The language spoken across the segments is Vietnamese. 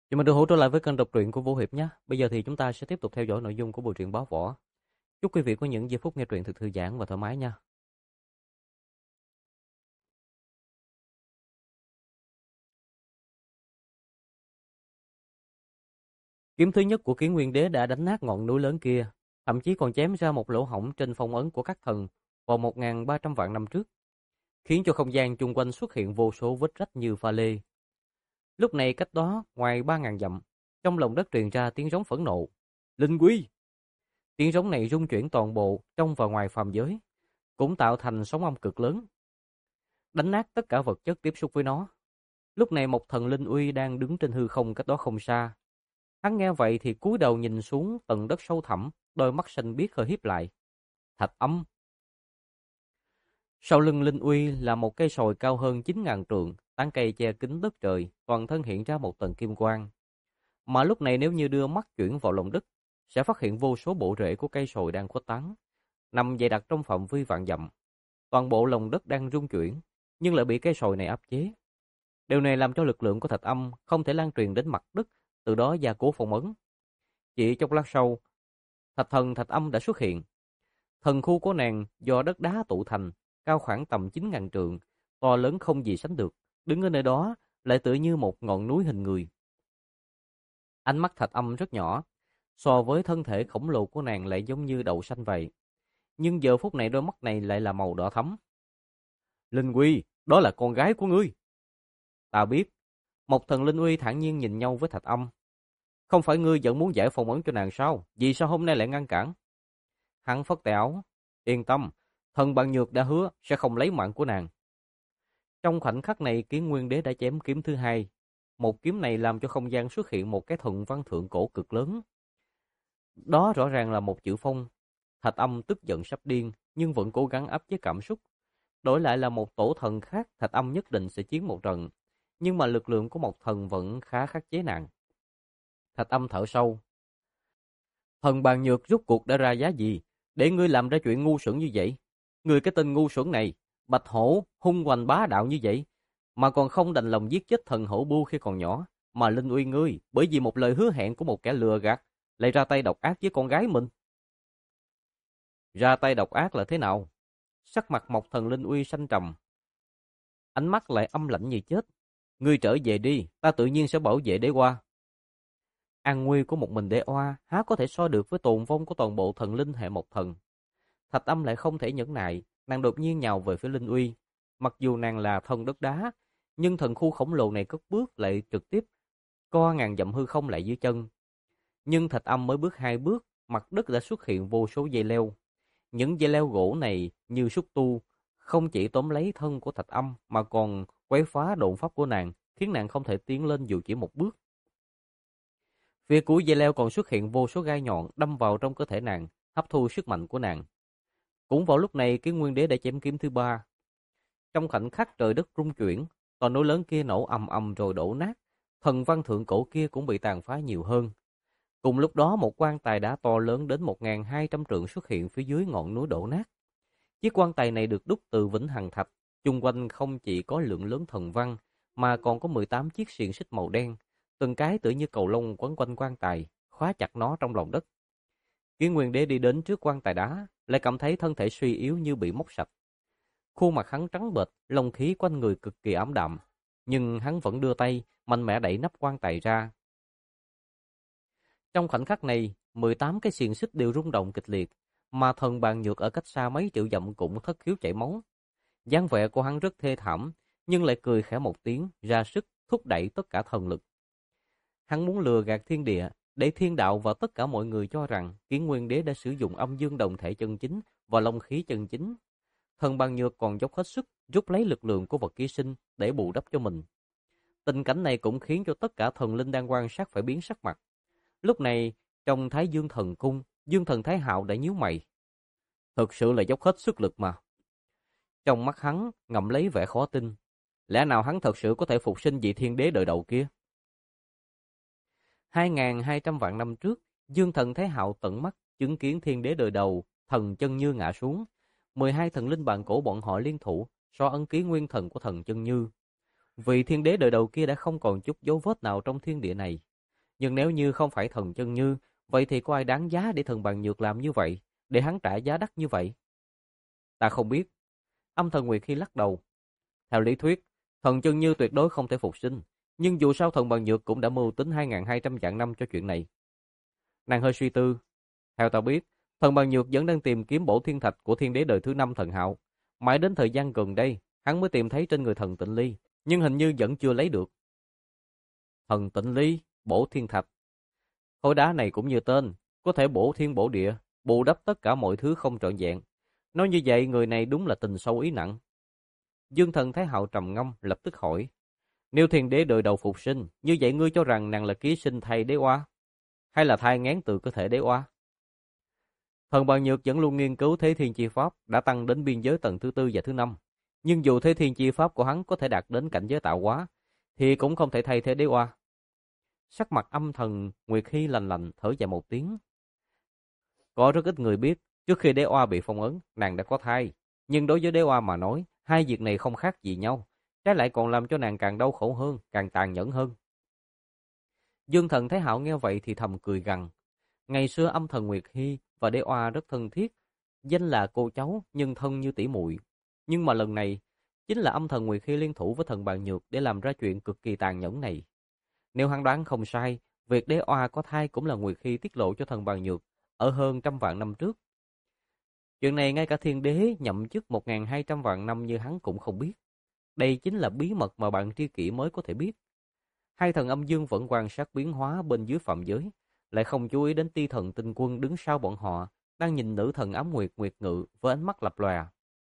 Chào mừng được hỗ trợ lại với kênh đọc truyện của Vũ Hiệp nhé. Bây giờ thì chúng ta sẽ tiếp tục theo dõi nội dung của bộ truyện Báo Võ. Chúc quý vị có những giây phút nghe truyện thật thư giãn và thoải mái nha. Kiếm thứ nhất của Kiến Nguyên Đế đã đánh nát ngọn núi lớn kia, thậm chí còn chém ra một lỗ hổng trên phong ấn của các thần vào 1.300 vạn năm trước, khiến cho không gian chung quanh xuất hiện vô số vết rách như pha lê. Lúc này cách đó ngoài 3.000 dặm, trong lòng đất truyền ra tiếng rống phẫn nộ. Linh Quy! Tiếng rống này rung chuyển toàn bộ trong và ngoài phàm giới, cũng tạo thành sóng âm cực lớn, đánh nát tất cả vật chất tiếp xúc với nó. Lúc này một thần linh uy đang đứng trên hư không cách đó không xa. Hắn nghe vậy thì cúi đầu nhìn xuống tầng đất sâu thẳm, đôi mắt xanh biếc hơi híp lại. Thạch âm. Sau lưng linh uy là một cây sồi cao hơn 9.000 trượng, tán cây che kín đất trời, toàn thân hiện ra một tầng kim quang. Mà lúc này nếu như đưa mắt chuyển vào lòng đất, sẽ phát hiện vô số bộ rễ của cây sồi đang khuếch tán, nằm dày đặc trong phạm vi vạn dặm. Toàn bộ lòng đất đang rung chuyển, nhưng lại bị cây sồi này áp chế. Điều này làm cho lực lượng của thạch âm không thể lan truyền đến mặt đất, từ đó gia cố phong ấn. Chỉ chốc lát sau, thạch thần thạch âm đã xuất hiện. Thần khu của nàng do đất đá tụ thành, cao khoảng tầm 9.000 trượng, to lớn không gì sánh được, đứng ở nơi đó lại tựa như một ngọn núi hình người. Ánh mắt thạch âm rất nhỏ, so với thân thể khổng lồ của nàng lại giống như đậu xanh vậy. Nhưng giờ phút này đôi mắt này lại là màu đỏ thẫm. Linh Quy, đó là con gái của ngươi. Ta biết. Một thần Linh Uy thản nhiên nhìn nhau với thạch âm. Không phải ngươi vẫn muốn giải phong ấn cho nàng sao? Vì sao hôm nay lại ngăn cản? Hắn phất tay áo. Yên tâm, thần Bàn Nhược đã hứa sẽ không lấy mạng của nàng. Trong khoảnh khắc này Kiến Nguyên Đế đã chém kiếm thứ hai. Một kiếm này làm cho không gian xuất hiện một cái thuận văn thượng cổ cực lớn. Đó rõ ràng là một chữ phong. Thạch âm tức giận sắp điên, nhưng vẫn cố gắng áp chế cảm xúc. Đổi lại là một tổ thần khác, thạch âm nhất định sẽ chiến một trận. Nhưng mà lực lượng của một thần vẫn khá khắc chế nạn. Thạch âm thở sâu. Thần Bàn Nhược rút cuộc đã ra giá gì, để ngươi làm ra chuyện ngu xuẩn như vậy? Ngươi cái tên ngu xuẩn này, Bạch Hổ, hung hoành bá đạo như vậy, mà còn không đành lòng giết chết thần Hổ Bu khi còn nhỏ, mà Linh Uy ngươi, bởi vì một lời hứa hẹn của một kẻ lừa gạt, lại ra tay độc ác với con gái mình. Ra tay độc ác là thế nào? Sắc mặt một thần Linh Uy xanh trầm, ánh mắt lại âm lạnh như chết. Ngươi trở về đi, ta tự nhiên sẽ bảo vệ đế oa. An nguy của một mình đế oa há có thể so được với tồn vong của toàn bộ thần linh hệ một thần. Thạch âm lại không thể nhẫn nại, nàng đột nhiên nhào về phía Linh Uy. Mặc dù nàng là thần đất đá, nhưng thần khu khổng lồ này cất bước lại trực tiếp co ngàn dặm hư không lại dưới chân. Nhưng thạch âm mới bước 2 bước, mặt đất đã xuất hiện vô số dây leo. Những dây leo gỗ này như xúc tu, không chỉ tóm lấy thân của thạch âm mà còn quấy phá độn pháp của nàng, khiến nàng không thể tiến lên dù chỉ một bước. Phía cuối dây leo còn xuất hiện vô số gai nhọn đâm vào trong cơ thể nàng, hấp thu sức mạnh của nàng. Cũng vào lúc này, cái nguyên đế đã chém kiếm thứ ba. Trong khoảnh khắc trời đất rung chuyển, tòa núi lớn kia nổ ầm ầm rồi đổ nát, thần văn thượng cổ kia cũng bị tàn phá nhiều hơn. Cùng lúc đó, một quan tài đá to lớn đến 1.200 trượng xuất hiện phía dưới ngọn núi đổ nát. Chiếc quan tài này được đúc từ vĩnh hằng thạch, chung quanh không chỉ có lượng lớn thần văn, mà còn có 18 chiếc xiềng xích màu đen, từng cái tựa như cầu lông quấn quanh quan tài, khóa chặt nó trong lòng đất. Kiến Nguyên Đế đi đến trước quan tài đá, lại cảm thấy thân thể suy yếu như bị móc sạch. Khuôn mặt hắn trắng bệch, lông khí quanh người cực kỳ ảm đạm, nhưng hắn vẫn đưa tay mạnh mẽ đẩy nắp quan tài ra. Trong khoảnh khắc này, 18 cái xiềng xích đều rung động kịch liệt, mà thần Bàn Nhược ở cách xa mấy triệu dặm cũng thất khiếu chảy máu. Dáng vẻ của hắn rất thê thảm, nhưng lại cười khẽ một tiếng, ra sức thúc đẩy tất cả thần lực. Hắn muốn lừa gạt thiên địa, để thiên đạo và tất cả mọi người cho rằng Kiến Nguyên Đế đã sử dụng âm dương đồng thể chân chính và long khí chân chính. Thần Bàn Nhược còn dốc hết sức rút lấy lực lượng của vật ký sinh để bù đắp cho mình. Tình cảnh này cũng khiến cho tất cả thần linh đang quan sát phải biến sắc mặt. Lúc này, trong Thái Dương Thần Cung, Dương Thần Thái Hạo đã nhíu mày. Thực sự là dốc hết sức lực mà. Trong mắt hắn ngậm lấy vẻ khó tin. Lẽ nào hắn thật sự có thể phục sinh vị thiên đế đời đầu kia? 2.200 vạn năm trước, Dương Thần Thái Hạo tận mắt chứng kiến thiên đế đời đầu, thần Chân Như ngã xuống. 12 thần linh bàn cổ bọn họ liên thủ, so ấn ký nguyên thần của thần Chân Như. Vị thiên đế đời đầu kia đã không còn chút dấu vết nào trong thiên địa này, Nhưng nếu như không phải thần chân như, vậy thì có ai đáng giá để thần Bàn Nhược làm như vậy, để hắn trả giá đắt như vậy? Ta không biết. Âm thần Nguyệt Hy lắc đầu. Theo lý thuyết, thần chân như tuyệt đối không thể phục sinh, nhưng dù sao thần Bàn Nhược cũng đã mưu tính 2.200 vạn năm cho chuyện này. Nàng hơi suy tư. Theo ta biết, thần Bàn Nhược vẫn đang tìm kiếm bổ thiên thạch của thiên đế đời thứ 5 thần Hạo. Mãi đến thời gian gần đây, hắn mới tìm thấy trên người thần Tịnh Ly, nhưng hình như vẫn chưa lấy được. Thần Tịnh Ly, bổ thiên thạch. Khối đá này cũng như tên, có thể bổ thiên bổ địa, bù đắp tất cả mọi thứ không trọn vẹn. Nói như vậy, người này đúng là tình sâu ý nặng. Dương Thần Thái Hạo trầm ngâm, lập tức hỏi. Nếu thiên đế đời đầu phục sinh, như vậy ngươi cho rằng nàng là ký sinh thay đế oa? Hay là thai nghén từ cơ thể đế oa? Thần Bàn Nhược vẫn luôn nghiên cứu Thế Thiên Chi Pháp, đã tăng đến biên giới tầng thứ 4 và thứ 5. Nhưng dù Thế Thiên Chi Pháp của hắn có thể đạt đến cảnh giới tạo hóa, thì cũng không thể thay thế đế oa. Sắc mặt âm thần Nguyệt Hy lạnh lạnh, thở dài một tiếng. Có rất ít người biết, trước khi đế oa bị phong ấn, nàng đã có thai. Nhưng đối với đế oa mà nói, hai việc này không khác gì nhau, trái lại còn làm cho nàng càng đau khổ hơn, càng tàn nhẫn hơn. Dương Thần Thái Hạo nghe vậy thì thầm cười gằn. Ngày xưa âm thần Nguyệt Hy và đế oa rất thân thiết, danh là cô cháu nhưng thân như tỷ muội. Nhưng mà lần này, chính là âm thần Nguyệt Hy liên thủ với thần Bàn Nhược để làm ra chuyện cực kỳ tàn nhẫn này. Nếu hắn đoán không sai, việc đế oa có thai cũng là Nguyệt Hy tiết lộ cho thần Bàn Nhược ở hơn trăm vạn năm trước. Chuyện này ngay cả thiên đế nhậm chức 1.200 vạn năm như hắn cũng không biết. Đây chính là bí mật mà bạn tri kỷ mới có thể biết. Hai thần âm dương vẫn quan sát biến hóa bên dưới phạm giới, lại không chú ý đến Ti Thần Tinh Quân đứng sau bọn họ, đang nhìn nữ thần ám nguyệt Nguyệt Ngự với ánh mắt lập lòe.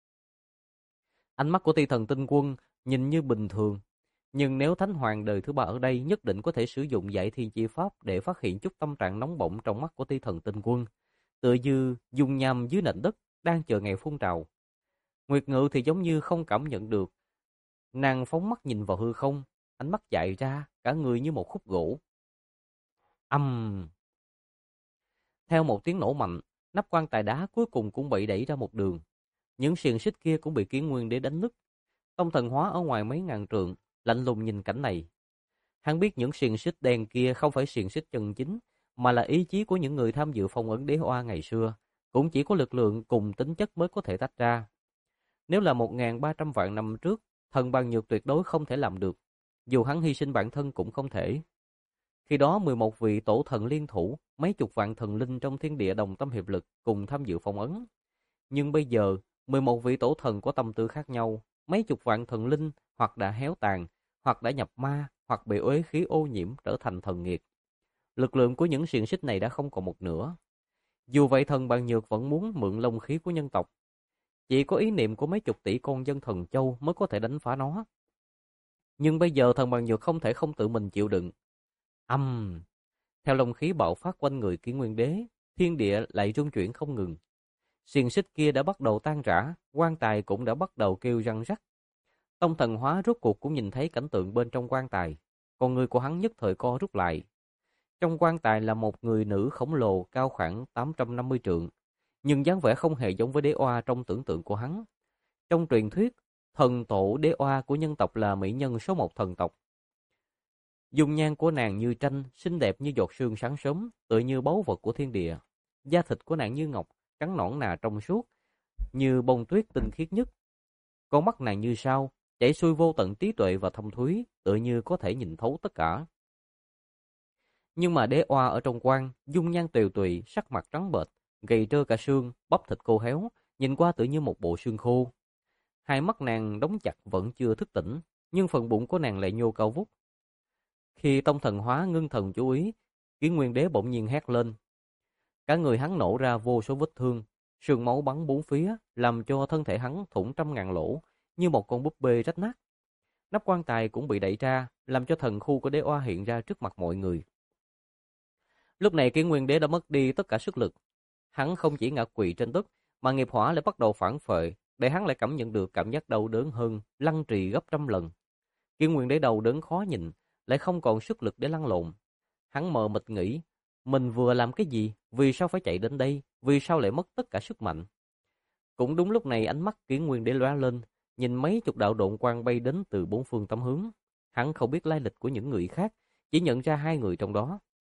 Ánh mắt của Ti Thần Tinh Quân nhìn như bình thường, nhưng nếu Thánh Hoàng đời thứ 3 ở đây nhất định có thể sử dụng Dạy Thiên Chi Pháp để phát hiện chút tâm trạng nóng bỏng trong mắt của Ti Thần Tinh Quân, tựa như dung nham dưới nền đất đang chờ ngày phun trào. Nguyệt Ngự thì giống như không cảm nhận được, nàng phóng mắt nhìn vào hư không, ánh mắt dại ra, cả người như một khúc gỗ. Theo một tiếng nổ mạnh, nắp quan tài đá cuối cùng cũng bị đẩy ra một đường. Những xiềng xích kia cũng bị Kiến Nguyên Đế đánh nứt. Tông Thần Hóa ở ngoài mấy ngàn trượng, lạnh lùng nhìn cảnh này. Hắn biết những xiềng xích đen kia không phải xiềng xích chân chính, mà là ý chí của những người tham dự phong ấn đế oa ngày xưa, cũng chỉ có lực lượng cùng tính chất mới có thể tách ra. Nếu là 1.300 vạn năm trước, thần Bàn Nhược tuyệt đối không thể làm được, dù hắn hy sinh bản thân cũng không thể. Khi đó 11 vị tổ thần liên thủ, mấy chục vạn thần linh trong thiên địa đồng tâm hiệp lực cùng tham dự phong ấn. Nhưng bây giờ, 11 vị tổ thần có tâm tư khác nhau, mấy chục vạn thần linh hoặc đã héo tàn, hoặc đã nhập ma, hoặc bị uế khí ô nhiễm trở thành thần nghiệt. Lực lượng của những xiềng xích này đã không còn một nửa. Dù vậy thần Bàn Nhược vẫn muốn mượn long khí của nhân tộc. Chỉ có ý niệm của mấy chục tỷ con dân thần châu mới có thể đánh phá nó. Nhưng bây giờ thần Bàn Nhược không thể không tự mình chịu đựng. Theo long khí bạo phát quanh người Kiến Nguyên Đế, thiên địa lại rung chuyển không ngừng. Xiềng xích kia đã bắt đầu tan rã, quan tài cũng đã bắt đầu kêu răng rắc. Tông Thần Hóa rốt cuộc cũng nhìn thấy cảnh tượng bên trong quan tài, con người của hắn nhất thời co rút lại. Trong quan tài là một người nữ khổng lồ cao khoảng 850 trượng, nhưng dáng vẻ không hề giống với đế oa trong tưởng tượng của hắn. Trong truyền thuyết, thần tổ đế oa của nhân tộc là mỹ nhân số 1 thần tộc. Dung nhan của nàng như tranh, xinh đẹp như giọt sương sáng sớm, tựa như báu vật của thiên địa. Da thịt của nàng như ngọc, trắng nõn nà trong suốt, như bông tuyết tinh khiết nhất. Con mắt nàng như sao, chảy xuôi vô tận trí tuệ và thâm thúy, tựa như có thể nhìn thấu tất cả. Nhưng mà đế oa ở trong quan, dung nhan tiều tụy, sắc mặt trắng bệch, gầy trơ cả xương, bắp thịt khô héo, nhìn qua tự như một bộ xương khô. Hai mắt nàng đóng chặt vẫn chưa thức tỉnh, nhưng phần bụng của nàng lại nhô cao vút. Khi Tông Thần Hóa ngưng thần chú ý, Kiến Nguyên Đế bỗng nhiên hét lên. Cả người hắn nổ ra vô số vết thương, sương máu bắn bốn phía, làm cho thân thể hắn thủng trăm ngàn lỗ, như một con búp bê rách nát. Nắp quan tài cũng bị đẩy ra, làm cho thần khu của đế oa hiện ra trước mặt mọi người. Lúc này Kiến Nguyên Đế đã mất đi tất cả sức lực. Hắn không chỉ ngã quỵ trên đất, mà nghiệp hỏa lại bắt đầu phản phệ, để hắn lại cảm nhận được cảm giác đau đớn hơn, lăn trì gấp trăm lần. Kiến Nguyên Đế đau đớn khó nhìn, lại không còn sức lực để lăn lộn. Hắn mờ mịt nghĩ, mình vừa làm cái gì, vì sao phải chạy đến đây, vì sao lại mất tất cả sức mạnh. Cũng đúng lúc này ánh mắt Kiến Nguyên Đế lóe lên, nhìn mấy chục đạo độn quang bay đến từ bốn phương tám hướng. Hắn không biết lai lịch của những người khác, chỉ nhận ra hai người trong đó,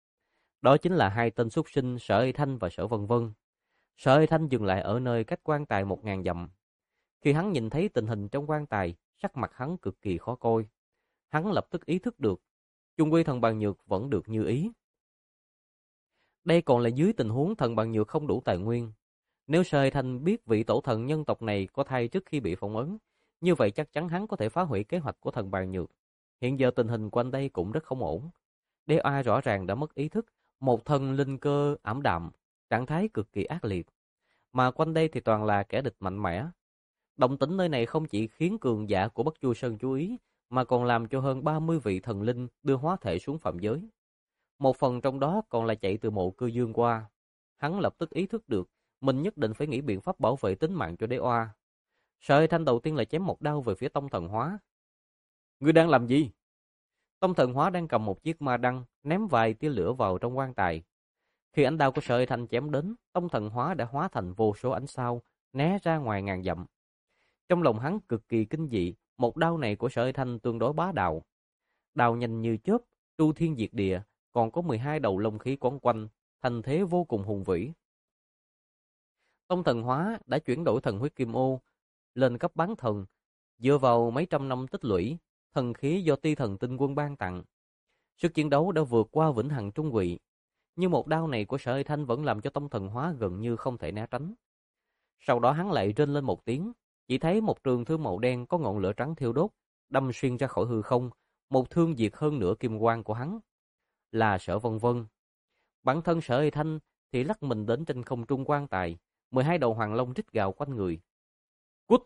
Đó chính là hai tên súc sinh Sở Hy Thanh và Sở Vân Vân. Sở Hy Thanh dừng lại ở nơi cách quan tài 1000 dặm. Khi hắn nhìn thấy tình hình trong quan tài, sắc mặt hắn cực kỳ khó coi. Hắn lập tức ý thức được, chung quy thần Bàn Nhược vẫn được như ý. Đây còn là dưới tình huống thần Bàn Nhược không đủ tài nguyên. Nếu Sở Hy Thanh biết vị tổ thần nhân tộc này có thai trước khi bị phỏng ấn, như vậy chắc chắn hắn có thể phá hủy kế hoạch của thần Bàn Nhược. Hiện giờ tình hình quanh đây cũng rất không ổn. DA rõ ràng đã mất ý thức, một thân linh cơ ảm đạm, trạng thái cực kỳ ác liệt. Mà quanh đây thì toàn là kẻ địch mạnh mẽ. Động tĩnh nơi này không chỉ khiến cường giả của Bất Chu Sơn chú ý, mà còn làm cho hơn 30 vị thần linh đưa hóa thể xuống phạm giới. Một phần trong đó còn là chạy từ mộ Cư Dương qua. Hắn lập tức ý thức được, mình nhất định phải nghĩ biện pháp bảo vệ tính mạng cho đế oa. Sở Hy Thanh đầu tiên là chém một đao về phía Tông Thần Hóa. Ngươi đang làm gì? Tông Thần Hóa đang cầm một chiếc ma đăng, ném vài tia lửa vào trong quan tài. Khi ánh đao của Sở Hy Thanh chém đến, Tông Thần Hóa đã hóa thành vô số ánh sao, né ra ngoài ngàn dặm. Trong lòng hắn cực kỳ kinh dị, một đao này của Sở Hy Thanh tương đối bá đạo. Đao nhanh như chớp, tu thiên diệt địa, còn có 12 đầu lông khí quấn quanh, thành thế vô cùng hùng vĩ. Tông Thần Hóa đã chuyển đổi thần huyết kim ô lên cấp bán thần, dựa vào mấy trăm năm tích lũy, thần khí do Ti Thần Tinh Quân ban tặng. Sức chiến đấu đã vượt qua vĩnh hằng trung quỷ, nhưng một đao này của Sở Hy Thanh vẫn làm cho Tông Thần Hóa gần như không thể né tránh. Sau đó hắn lại rên lên một tiếng, chỉ thấy một trường thương màu đen có ngọn lửa trắng thiêu đốt, đâm xuyên ra khỏi hư không, một thương diệt hơn nửa kim quang của hắn. Là Sở Vân Vân. Bản thân Sở Hy Thanh thì lắc mình đến trên không trung quan tài, 12 đầu hoàng long rít gào quanh người. Cút!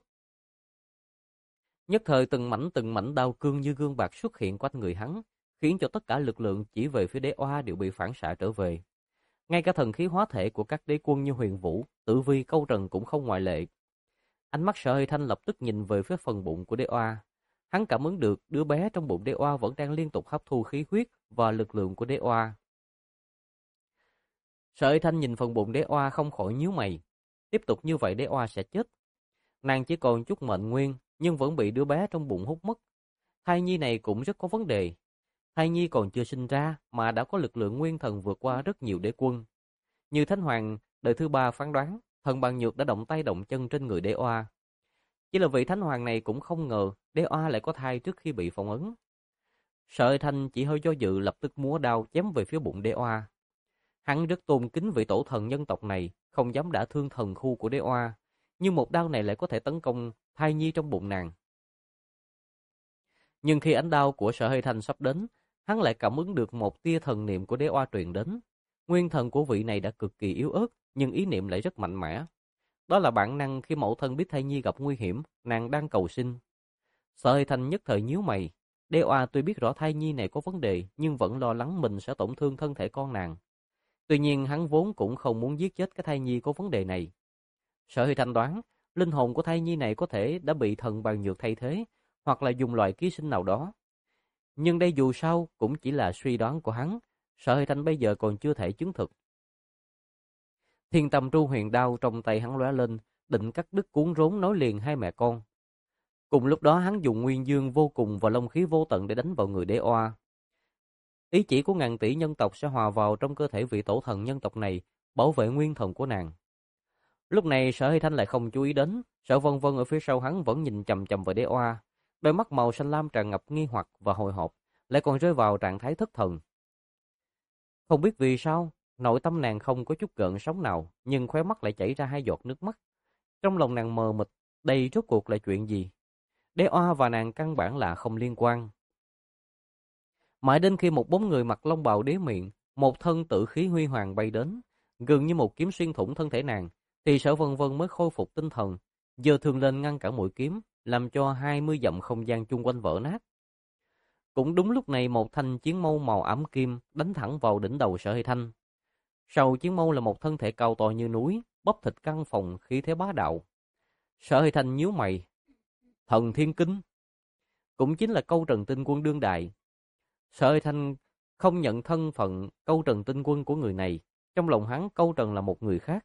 Nhất thời từng mảnh đao cương như gương bạc xuất hiện quanh người hắn, khiến cho tất cả lực lượng chỉ về phía đế oa đều bị phản xạ trở về. Ngay cả thần khí hóa thể của các đế quân như Huyền Vũ, Tử Vi, Câu Trần cũng không ngoại lệ. Ánh mắt Sở Hy Thanh lập tức nhìn về phía phần bụng của đế oa. Hắn cảm ứng được đứa bé trong bụng đế oa vẫn đang liên tục hấp thu khí huyết và lực lượng của đế oa. Sở Hy Thanh nhìn phần bụng đế oa không khỏi nhíu mày. Tiếp tục như vậy đế oa sẽ chết. Nàng chỉ còn chút mệnh nguyên, nhưng vẫn bị đứa bé trong bụng hút mất. Thai nhi này cũng rất có vấn đề. Thai nhi còn chưa sinh ra mà đã có lực lượng nguyên thần vượt qua rất nhiều đế quân. Như Thánh Hoàng đời thứ 3 phán đoán, thần Bàn Nhược đã động tay động chân trên người đế oa. Chỉ là vị Thánh Hoàng này cũng không ngờ đế oa lại có thai trước khi bị phong ấn. Sở Hy Thanh chỉ hơi do dự, lập tức múa đao chém về phía bụng đế oa. Hắn rất tôn kính vị tổ thần nhân tộc này, không dám đả thương thần khu của đế oa, nhưng một đao này lại có thể tấn công thai nhi trong bụng nàng. Nhưng khi ánh đao của Sở Hy Thanh sắp đến, hắn lại cảm ứng được một tia thần niệm của đế oa truyền đến. Nguyên thần của vị này đã cực kỳ yếu ớt, nhưng ý niệm lại rất mạnh mẽ. Đó là bản năng khi mẫu thân biết thai nhi gặp nguy hiểm, nàng đang cầu sinh. Sở Hy Thanh nhất thời nhíu mày. Đế oa tuy biết rõ thai nhi này có vấn đề, nhưng vẫn lo lắng mình sẽ tổn thương thân thể con nàng. Tuy nhiên hắn vốn cũng không muốn giết chết cái thai nhi có vấn đề này. Sở Hy Thanh đoán, linh hồn của thai nhi này có thể đã bị thần Bàn Nhược thay thế, hoặc là dùng loại ký sinh nào đó. Nhưng đây dù sao cũng chỉ là suy đoán của hắn, Sở Hy Thanh bây giờ còn chưa thể chứng thực. Thiên Tâm Tru Huyền Đao trong tay hắn lóe lên, định cắt đứt cuốn rốn nối liền hai mẹ con. Cùng lúc đó hắn dùng nguyên dương vô cùng và long khí vô tận để đánh vào người đế oa. Ý chỉ của ngàn tỷ nhân tộc sẽ hòa vào trong cơ thể vị tổ thần nhân tộc này, bảo vệ nguyên thần của nàng. Lúc này Sở Hy Thanh lại không chú ý đến, Sở Vân Vân ở phía sau hắn vẫn nhìn chằm chằm vào đế oa, đôi mắt màu xanh lam tràn ngập nghi hoặc và hồi hộp, lại còn rơi vào trạng thái thất thần. Không biết vì sao, nội tâm nàng không có chút gợn sóng nào, nhưng khóe mắt lại chảy ra hai giọt nước mắt. Trong lòng nàng mờ mịt, đây rốt cuộc là chuyện gì? Đế oa và nàng căn bản là không liên quan. Mãi đến khi một bóng người mặc long bào đế miệng, một thân tự khí huy hoàng bay đến, gần như một kiếm xuyên thủng thân thể nàng, thì Sở Vân Vân mới khôi phục tinh thần, giơ thương lên ngăn cản mũi kiếm, làm cho 20 dặm không gian chung quanh vỡ nát. Cũng đúng lúc này một thanh chiến mâu màu ám kim đánh thẳng vào đỉnh đầu Sở Hy Thanh. Sau chiến mâu là một thân thể cao to như núi, bắp thịt căng phồng, khí thế bá đạo. Sở Hy Thanh nhíu mày, thần thiên kinh, cũng chính là Câu Trần Tinh Quân đương đại. Sở Hy Thanh không nhận thân phận Câu Trần Tinh Quân của người này, trong lòng hắn Câu Trần là một người khác.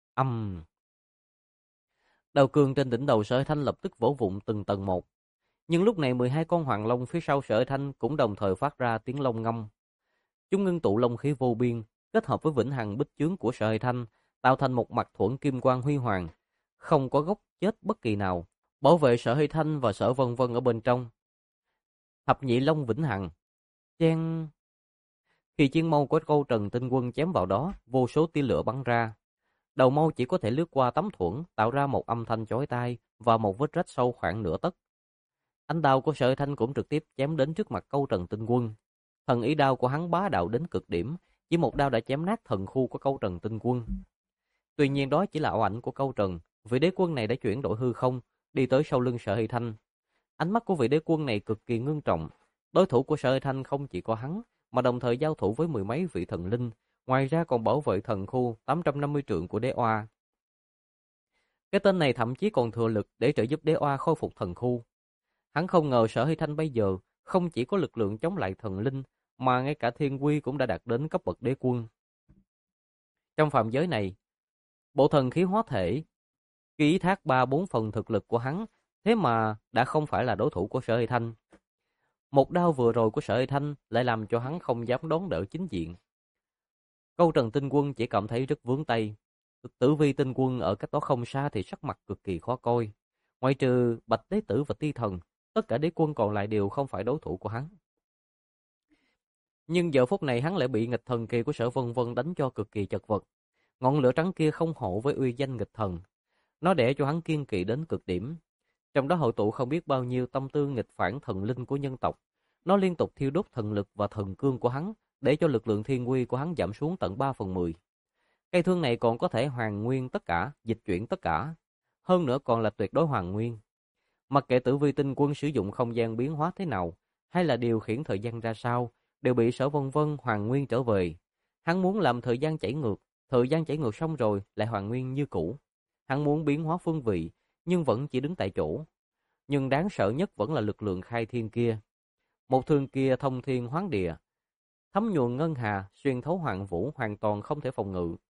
Đao cương trên đỉnh đầu Sở Hy Thanh lập tức vỡ vụn từng tầng một. Nhưng lúc này 12 con hoàng long phía sau Sở Hy Thanh cũng đồng thời phát ra tiếng long ngâm. Chúng ngưng tụ long khí vô biên, kết hợp với vĩnh hằng bích chướng của Sở Hệ Thanh, tạo thành một mặt thuẫn kim quang huy hoàng, không có gốc chết bất kỳ nào, bảo vệ Sở Hệ Thanh và Sở Vân Vân ở bên trong. Thập nhị long vĩnh hằng, chen. Khi chiến mâu của Câu Trần Tinh Quân chém vào đó, vô số tia lửa bắn ra. Đầu mâu chỉ có thể lướt qua tấm thuẫn, tạo ra một âm thanh chói tai và một vết rách sâu khoảng nửa tấc. Ánh đao của Sở Hệ Thanh cũng trực tiếp chém đến trước mặt Câu Trần Tinh Quân. Thần ý đao của hắn bá đạo đến cực điểm, chỉ một đao đã chém nát thần khu của Câu Trần Tinh Quân. Tuy nhiên đó chỉ là ảo ảnh của Câu Trần, vị đế quân này đã chuyển đổi hư không, đi tới sau lưng Sở Hệ Thanh. Ánh mắt của vị đế quân này cực kỳ ngưng trọng. Đối thủ của Sở Hệ Thanh không chỉ có hắn, mà đồng thời giao thủ với mười mấy vị thần linh, ngoài ra còn bảo vệ thần khu 850 trượng của Đế Oa. Cái tên này thậm chí còn thừa lực để trợ giúp Đế Oa khôi phục thần khu. Hắn không ngờ Sở Hy Thanh bây giờ không chỉ có lực lượng chống lại thần linh, mà ngay cả thiên quy cũng đã đạt đến cấp bậc đế quân. Trong phạm giới này, bộ thần khí hóa thể ký thác 3-4 phần thực lực của hắn, thế mà đã không phải là đối thủ của Sở Hy Thanh. Một đao vừa rồi của Sở Hy Thanh lại làm cho hắn không dám đón đỡ chính diện. Câu Trần Tinh Quân chỉ cảm thấy rất vướng tay. Tử Vi Tinh Quân ở cách đó không xa thì sắc mặt cực kỳ khó coi. Ngoại trừ Bạch Đế Tử và Ti Thần, tất cả đế quân còn lại đều không phải đối thủ của hắn. Nhưng giờ phút này hắn lại bị nghịch thần kỳ của Sở Vân Vân đánh cho cực kỳ chật vật. Ngọn lửa trắng kia không hộ với uy danh nghịch thần. Nó để cho hắn kiên kỵ đến cực điểm. Trong đó hội tụ không biết bao nhiêu tâm tư nghịch phản thần linh của nhân tộc. Nó liên tục thiêu đốt thần lực và thần cương của hắn, để cho lực lượng thiên quy của hắn giảm xuống tận 3/10. Cây thương này còn có thể hoàn nguyên tất cả, dịch chuyển tất cả. Hơn nữa còn là tuyệt đối hoàn nguyên. Mặc kệ Tử Vi Tinh Quân sử dụng không gian biến hóa thế nào, hay là điều khiển thời gian ra sao, đều bị Sở Vân Vân hoàn nguyên trở về. Hắn muốn làm thời gian chảy ngược xong rồi lại hoàn nguyên như cũ. Hắn muốn biến hóa phương vị, nhưng vẫn chỉ đứng tại chỗ. Nhưng đáng sợ nhất vẫn là lực lượng khai thiên kia. Một thương kia thông thiên hoán địa, thấm nhuần ngân hà, xuyên thấu hoàng vũ, hoàn toàn không thể phòng ngự.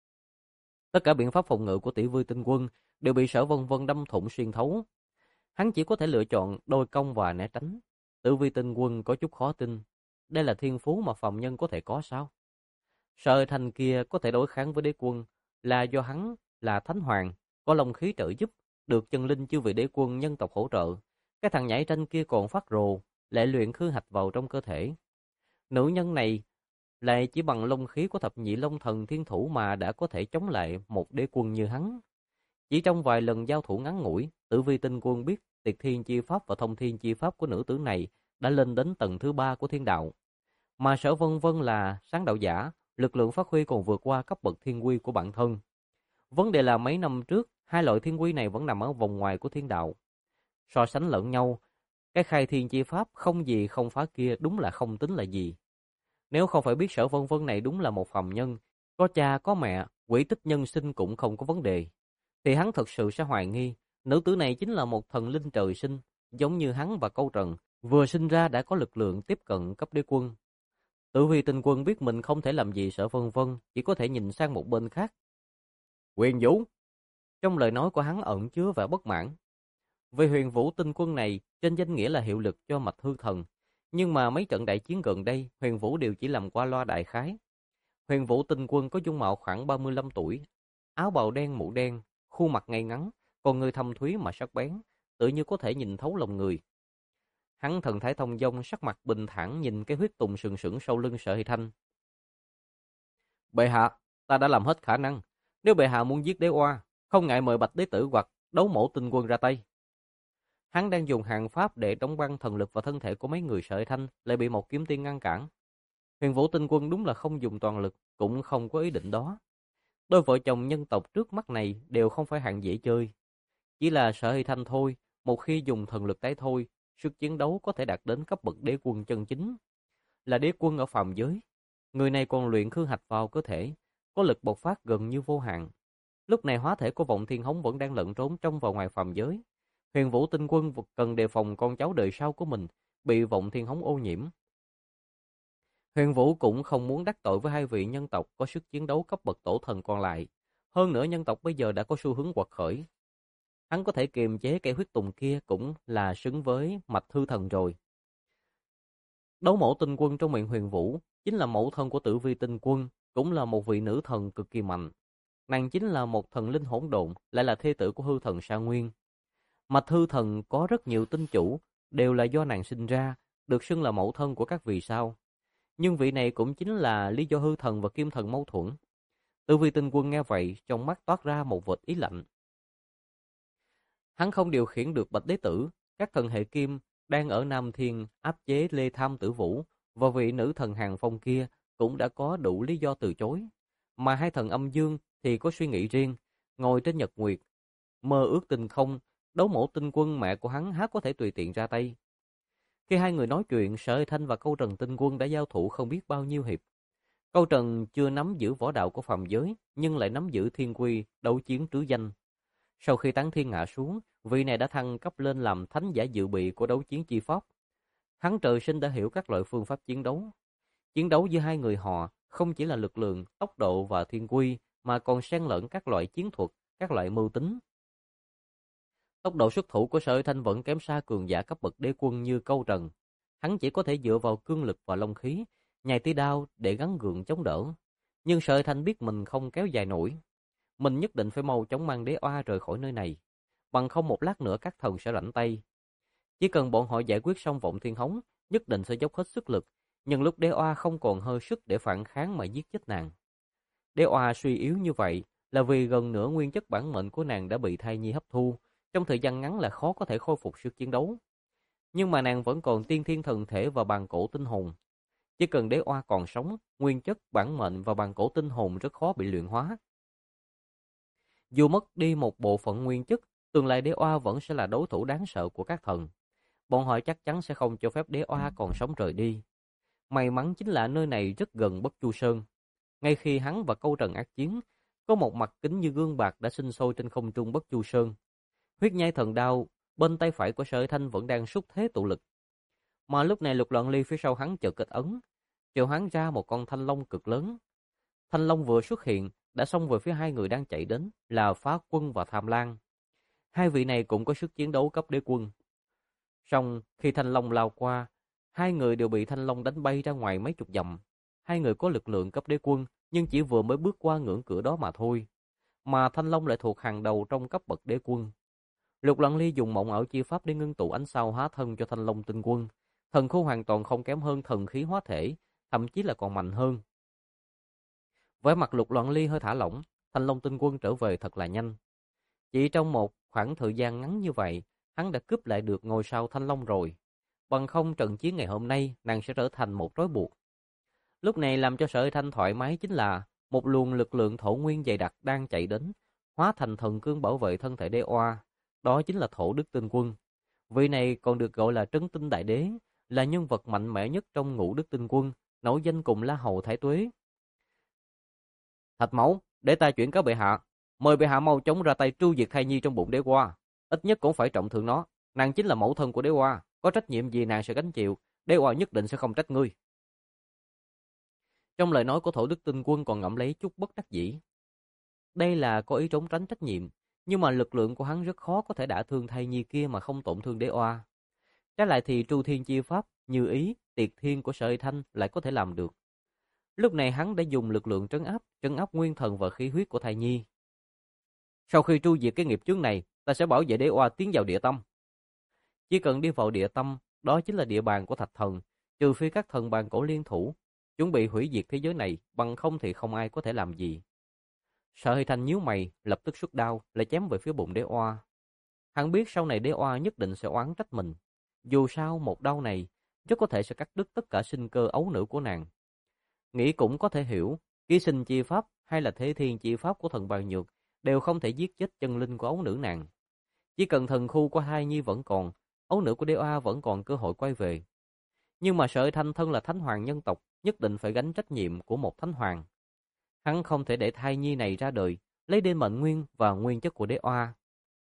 Tất cả biện pháp phòng ngự của Tử Vi Tinh Quân đều bị Sở Vân Vân đâm thủng xuyên thấu. Hắn chỉ có thể lựa chọn đôi công và né tránh. Tử Vi Tinh Quân có chút khó tin. Đây là thiên phú mà phàm nhân có thể có sao? Sở Thành kia có thể đối kháng với đế quân là do hắn là thánh hoàng, có long khí trợ giúp, được chân linh chư vị đế quân nhân tộc hỗ trợ. Cái thằng nhảy tranh kia còn phát rồ, lại luyện khư hạch vào trong cơ thể. Nữ nhân này lại chỉ bằng long khí của thập nhị long thần thiên thủ mà đã có thể chống lại một đế quân như hắn. Chỉ trong vài lần giao thủ ngắn ngủi, Tử Vi Tinh Quân biết Tiệt Thiên Chi Pháp và Thông Thiên Chi Pháp của nữ tử này đã lên đến tầng thứ 3 của thiên đạo. Mà Sở Vân Vân là sáng đạo giả, lực lượng phát huy còn vượt qua cấp bậc thiên quy của bản thân. Vấn đề là mấy năm trước, hai loại thiên quy này vẫn nằm ở vòng ngoài của thiên đạo. So sánh lẫn nhau, cái khai thiên chi pháp không gì không phá kia đúng là không tính là gì. Nếu không phải biết Sở Vân Vân này đúng là một phàm nhân, có cha có mẹ, quỷ tích nhân sinh cũng không có vấn đề, thì hắn thật sự sẽ hoài nghi, nữ tử này chính là một thần linh trời sinh, giống như hắn và Câu Trần, vừa sinh ra đã có lực lượng tiếp cận cấp đế quân. Tử Vi Tinh Quân biết mình không thể làm gì Sở Vân Vân, chỉ có thể nhìn sang một bên khác. Huyền Vũ! Trong lời nói của hắn ẩn chứa vẻ bất mãn. Về Huyền Vũ Tinh Quân này, trên danh nghĩa là hiệu lực cho Mạch Hư Thần, nhưng mà mấy trận đại chiến gần đây, Huyền Vũ đều chỉ làm qua loa đại khái. Huyền Vũ Tinh Quân có dung mạo khoảng 35 tuổi, áo bào đen mũ đen, khuôn mặt ngay ngắn, còn người thâm thúy mà sắc bén, tự như có thể nhìn thấu lòng người. Hắn thần thái thông dong, sắc mặt bình thản nhìn cái huyết tùng sừng sững sau lưng Sở Hy Thanh. Bệ hạ, ta đã làm hết khả năng. Nếu bệ hạ muốn giết đế oa, không ngại mời Bạch Đế Tử hoặc Đấu Mẫu Tinh Quân ra tay. Hắn đang dùng hàng pháp để đóng băng thần lực và thân thể của mấy người Sở Hy Thanh, lại bị một kiếm tiên ngăn cản. Huyền Vũ Tinh Quân đúng là không dùng toàn lực, cũng không có ý định đó. Đôi vợ chồng nhân tộc trước mắt này đều không phải hạng dễ chơi. Chỉ là Sở Hy Thanh thôi, một khi dùng thần lực tái thôi, sức chiến đấu có thể đạt đến cấp bậc đế quân chân chính. Là đế quân ở phàm giới. Người này còn luyện khư hạch vào cơ thể, có lực bộc phát gần như vô hạn. Lúc này hóa thể của Vọng Thiên Hống vẫn đang lẫn trốn trong và ngoài phàm giới. Huyền Vũ Tinh Quân cần đề phòng con cháu đời sau của mình bị Vọng Thiên Hống ô nhiễm. Huyền Vũ cũng không muốn đắc tội với hai vị nhân tộc có sức chiến đấu cấp bậc tổ thần còn lại. Hơn nữa nhân tộc bây giờ đã có xu hướng quật khởi. Hắn có thể kiềm chế cây huyết tùng kia cũng là xứng với Mạch Hư Thần rồi. Đấu Mẫu Tinh Quân trong miệng Huyền Vũ chính là mẫu thân của Tử Vi Tinh Quân, cũng là một vị nữ thần cực kỳ mạnh. Nàng chính là một thần linh hỗn độn, lại là thê tử của hư thần Sa Nguyên. Mà hư thần có rất nhiều tinh chủ, đều là do nàng sinh ra, được xưng là mẫu thân của các vì sao. Nhưng vị này cũng chính là lý do hư thần và kim thần mâu thuẫn. Tử Vi Tinh Quân nghe vậy, trong mắt toát ra một vệt ý lạnh. Hắn không điều khiển được Bạch Đế Tử, các thần hệ kim đang ở Nam Thiên áp chế Lê Tham Tử Vũ, và vị nữ thần Hàng Phong kia cũng đã có đủ lý do từ chối. Mà hai thần âm dương thì có suy nghĩ riêng, ngồi trên nhật nguyệt, mơ ước tình không, Đấu Mẫu Tinh Quân mẹ của hắn há có thể tùy tiện ra tay. Khi hai người nói chuyện, Sở Hải Thanh và Câu Trần Tinh Quân đã giao thủ không biết bao nhiêu hiệp. Câu Trần chưa nắm giữ võ đạo của phàm giới, nhưng lại nắm giữ thiên quy, đấu chiến trứ danh. Sau khi Tán Thiên ngã xuống, vị này đã thăng cấp lên làm thánh giả dự bị của đấu chiến chi pháp. Hắn trời sinh đã hiểu các loại phương pháp chiến đấu. Chiến đấu giữa hai người họ không chỉ là lực lượng, tốc độ và thiên quy, mà còn xen lẫn các loại chiến thuật, các loại mưu tính. Tốc độ xuất thủ của Sở Hải Thanh vẫn kém xa cường giả cấp bậc đế quân như Câu Trần. Hắn chỉ có thể dựa vào cương lực và long khí, nhai tí đao để gắng gượng chống đỡ. Nhưng Sở Hải Thanh biết mình không kéo dài nổi. Mình nhất định phải mau chóng mang đế oa rời khỏi nơi này. Bằng không một lát nữa các thần sẽ rảnh tay. Chỉ cần bọn họ giải quyết xong Vọng Thiên Hống, nhất định sẽ dốc hết sức lực. Nhưng lúc đế oa không còn hơi sức để phản kháng mà giết chết nàng. Đế oa suy yếu như vậy là vì gần nửa nguyên chất bản mệnh của nàng đã bị thai nhi hấp thu. Trong thời gian ngắn là khó có thể khôi phục sức chiến đấu. Nhưng mà nàng vẫn còn tiên thiên thần thể và bàn cổ tinh hồn. Chỉ cần đế oa còn sống, nguyên chất bản mệnh và bàn cổ tinh hồn rất khó bị luyện hóa. Dù mất đi một bộ phận nguyên chất, tương lai đế oa vẫn sẽ là đối thủ đáng sợ của các thần. Bọn họ chắc chắn sẽ không cho phép đế oa còn sống rời đi. May mắn chính là nơi này rất gần Bất Chu Sơn. Ngay khi hắn và Câu Trần ác chiến, có một mặt kính như gương bạc đã sinh sôi trên không trung Bất Chu Sơn. Huyết nhai thần đao bên tay phải của Sở Hải Thanh vẫn đang xúc thế tụ lực. Mà lúc này Lục Loạn Ly phía sau hắn chợt kịch ấn, triệu hắn ra một con thanh long cực lớn. Thanh long vừa xuất hiện đã xông về phía hai người đang chạy đến là Phá Quân và Tham Lang. Hai vị này cũng có sức chiến đấu cấp đế quân. Song khi thanh long lao qua, hai người đều bị thanh long đánh bay ra ngoài mấy chục dặm. Hai người có lực lượng cấp đế quân nhưng chỉ vừa mới bước qua ngưỡng cửa đó mà thôi. Mà thanh long lại thuộc hàng đầu trong cấp bậc đế quân. Lục Loạn Ly dùng mộng ảo chi pháp để ngưng tụ ánh sao hóa thân cho thanh long tinh quân. Thần khu hoàn toàn không kém hơn thần khí hóa thể, thậm chí là còn mạnh hơn. Với mặt Lục Loạn Ly hơi thả lỏng, thanh long tinh quân trở về thật là nhanh. Chỉ trong một khoảng thời gian ngắn như vậy, hắn đã cướp lại được ngôi sao thanh long rồi. Bằng không trận chiến ngày hôm nay, nàng sẽ trở thành một trói buộc. Lúc này làm cho Sở Hải Thanh thoải mái chính là một luồng lực lượng thổ nguyên dày đặc đang chạy đến, hóa thành thần cương bảo vệ thân thể đế oa. Đó chính là Thổ Đức Tinh Quân. Vị này còn được gọi là Trấn Tinh Đại Đế, là nhân vật mạnh mẽ nhất trong Ngũ Đức Tinh Quân, nổi danh cùng La Hầu Thái Tuế. Thạch Mẫu, để ta chuyển cáo bệ hạ, mời bệ hạ mau chóng ra tay tru diệt thai nhi trong bụng đế oa, ít nhất cũng phải trọng thương nó. Nàng chính là mẫu thân của đế oa, có trách nhiệm gì nàng sẽ gánh chịu, đế oa nhất định sẽ không trách ngươi. Trong lời nói của Thổ Đức Tinh Quân còn ngậm lấy chút bất đắc dĩ. Đây là có ý trốn tránh trách nhiệm, nhưng mà lực lượng của hắn rất khó có thể đả thương thai nhi kia mà không tổn thương đế oa. Trái lại thì Tru Thiên chi pháp, Như Ý, Tiệt Thiên của Sở Hải Thanh lại có thể làm được. Lúc này hắn đã dùng lực lượng trấn áp nguyên thần và khí huyết của thai nhi. Sau khi tru diệt cái nghiệp chướng này, ta sẽ bảo vệ đế oa tiến vào địa tâm. Chỉ cần đi vào địa tâm, đó chính là địa bàn của thạch thần, trừ phi các thần bàn cổ liên thủ, chuẩn bị hủy diệt thế giới này, bằng không thì không ai có thể làm gì. Sở Hải Thanh nhíu mày, lập tức xuất đao, lại chém về phía bụng đế oa. Hắn biết sau này đế oa nhất định sẽ oán trách mình. Dù sao một đau này rất có thể sẽ cắt đứt tất cả sinh cơ ấu nữ của nàng. Nghĩ cũng có thể hiểu, ký sinh chi pháp hay là thế thiên chi pháp của thần bào nhược đều không thể giết chết chân linh của ấu nữ nàng. Chỉ cần thần khu của hai nhi vẫn còn, ấu nữ của đế oa vẫn còn cơ hội quay về. Nhưng mà Sở Hải Thanh thân là thánh hoàng nhân tộc, nhất định phải gánh trách nhiệm của một thánh hoàng. Hắn không thể để thai nhi này ra đời, lấy đi mệnh nguyên và nguyên chất của đế oa.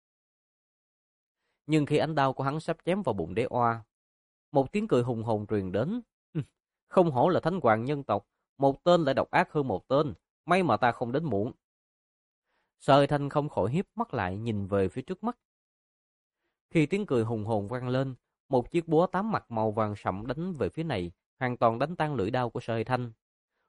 Nhưng khi ánh đao của hắn sắp chém vào bụng đế oa, một tiếng cười hùng hồn truyền đến. Không hổ là thánh hoàng nhân tộc, một tên lại độc ác hơn một tên, may mà ta không đến muộn. Sở Hải Thanh không khỏi hiếp mắt lại nhìn về phía trước mắt. Khi tiếng cười hùng hồn vang lên, một chiếc búa tám mặt màu vàng sậm đánh về phía này, hoàn toàn đánh tan lưỡi đao của Sở Hải Thanh.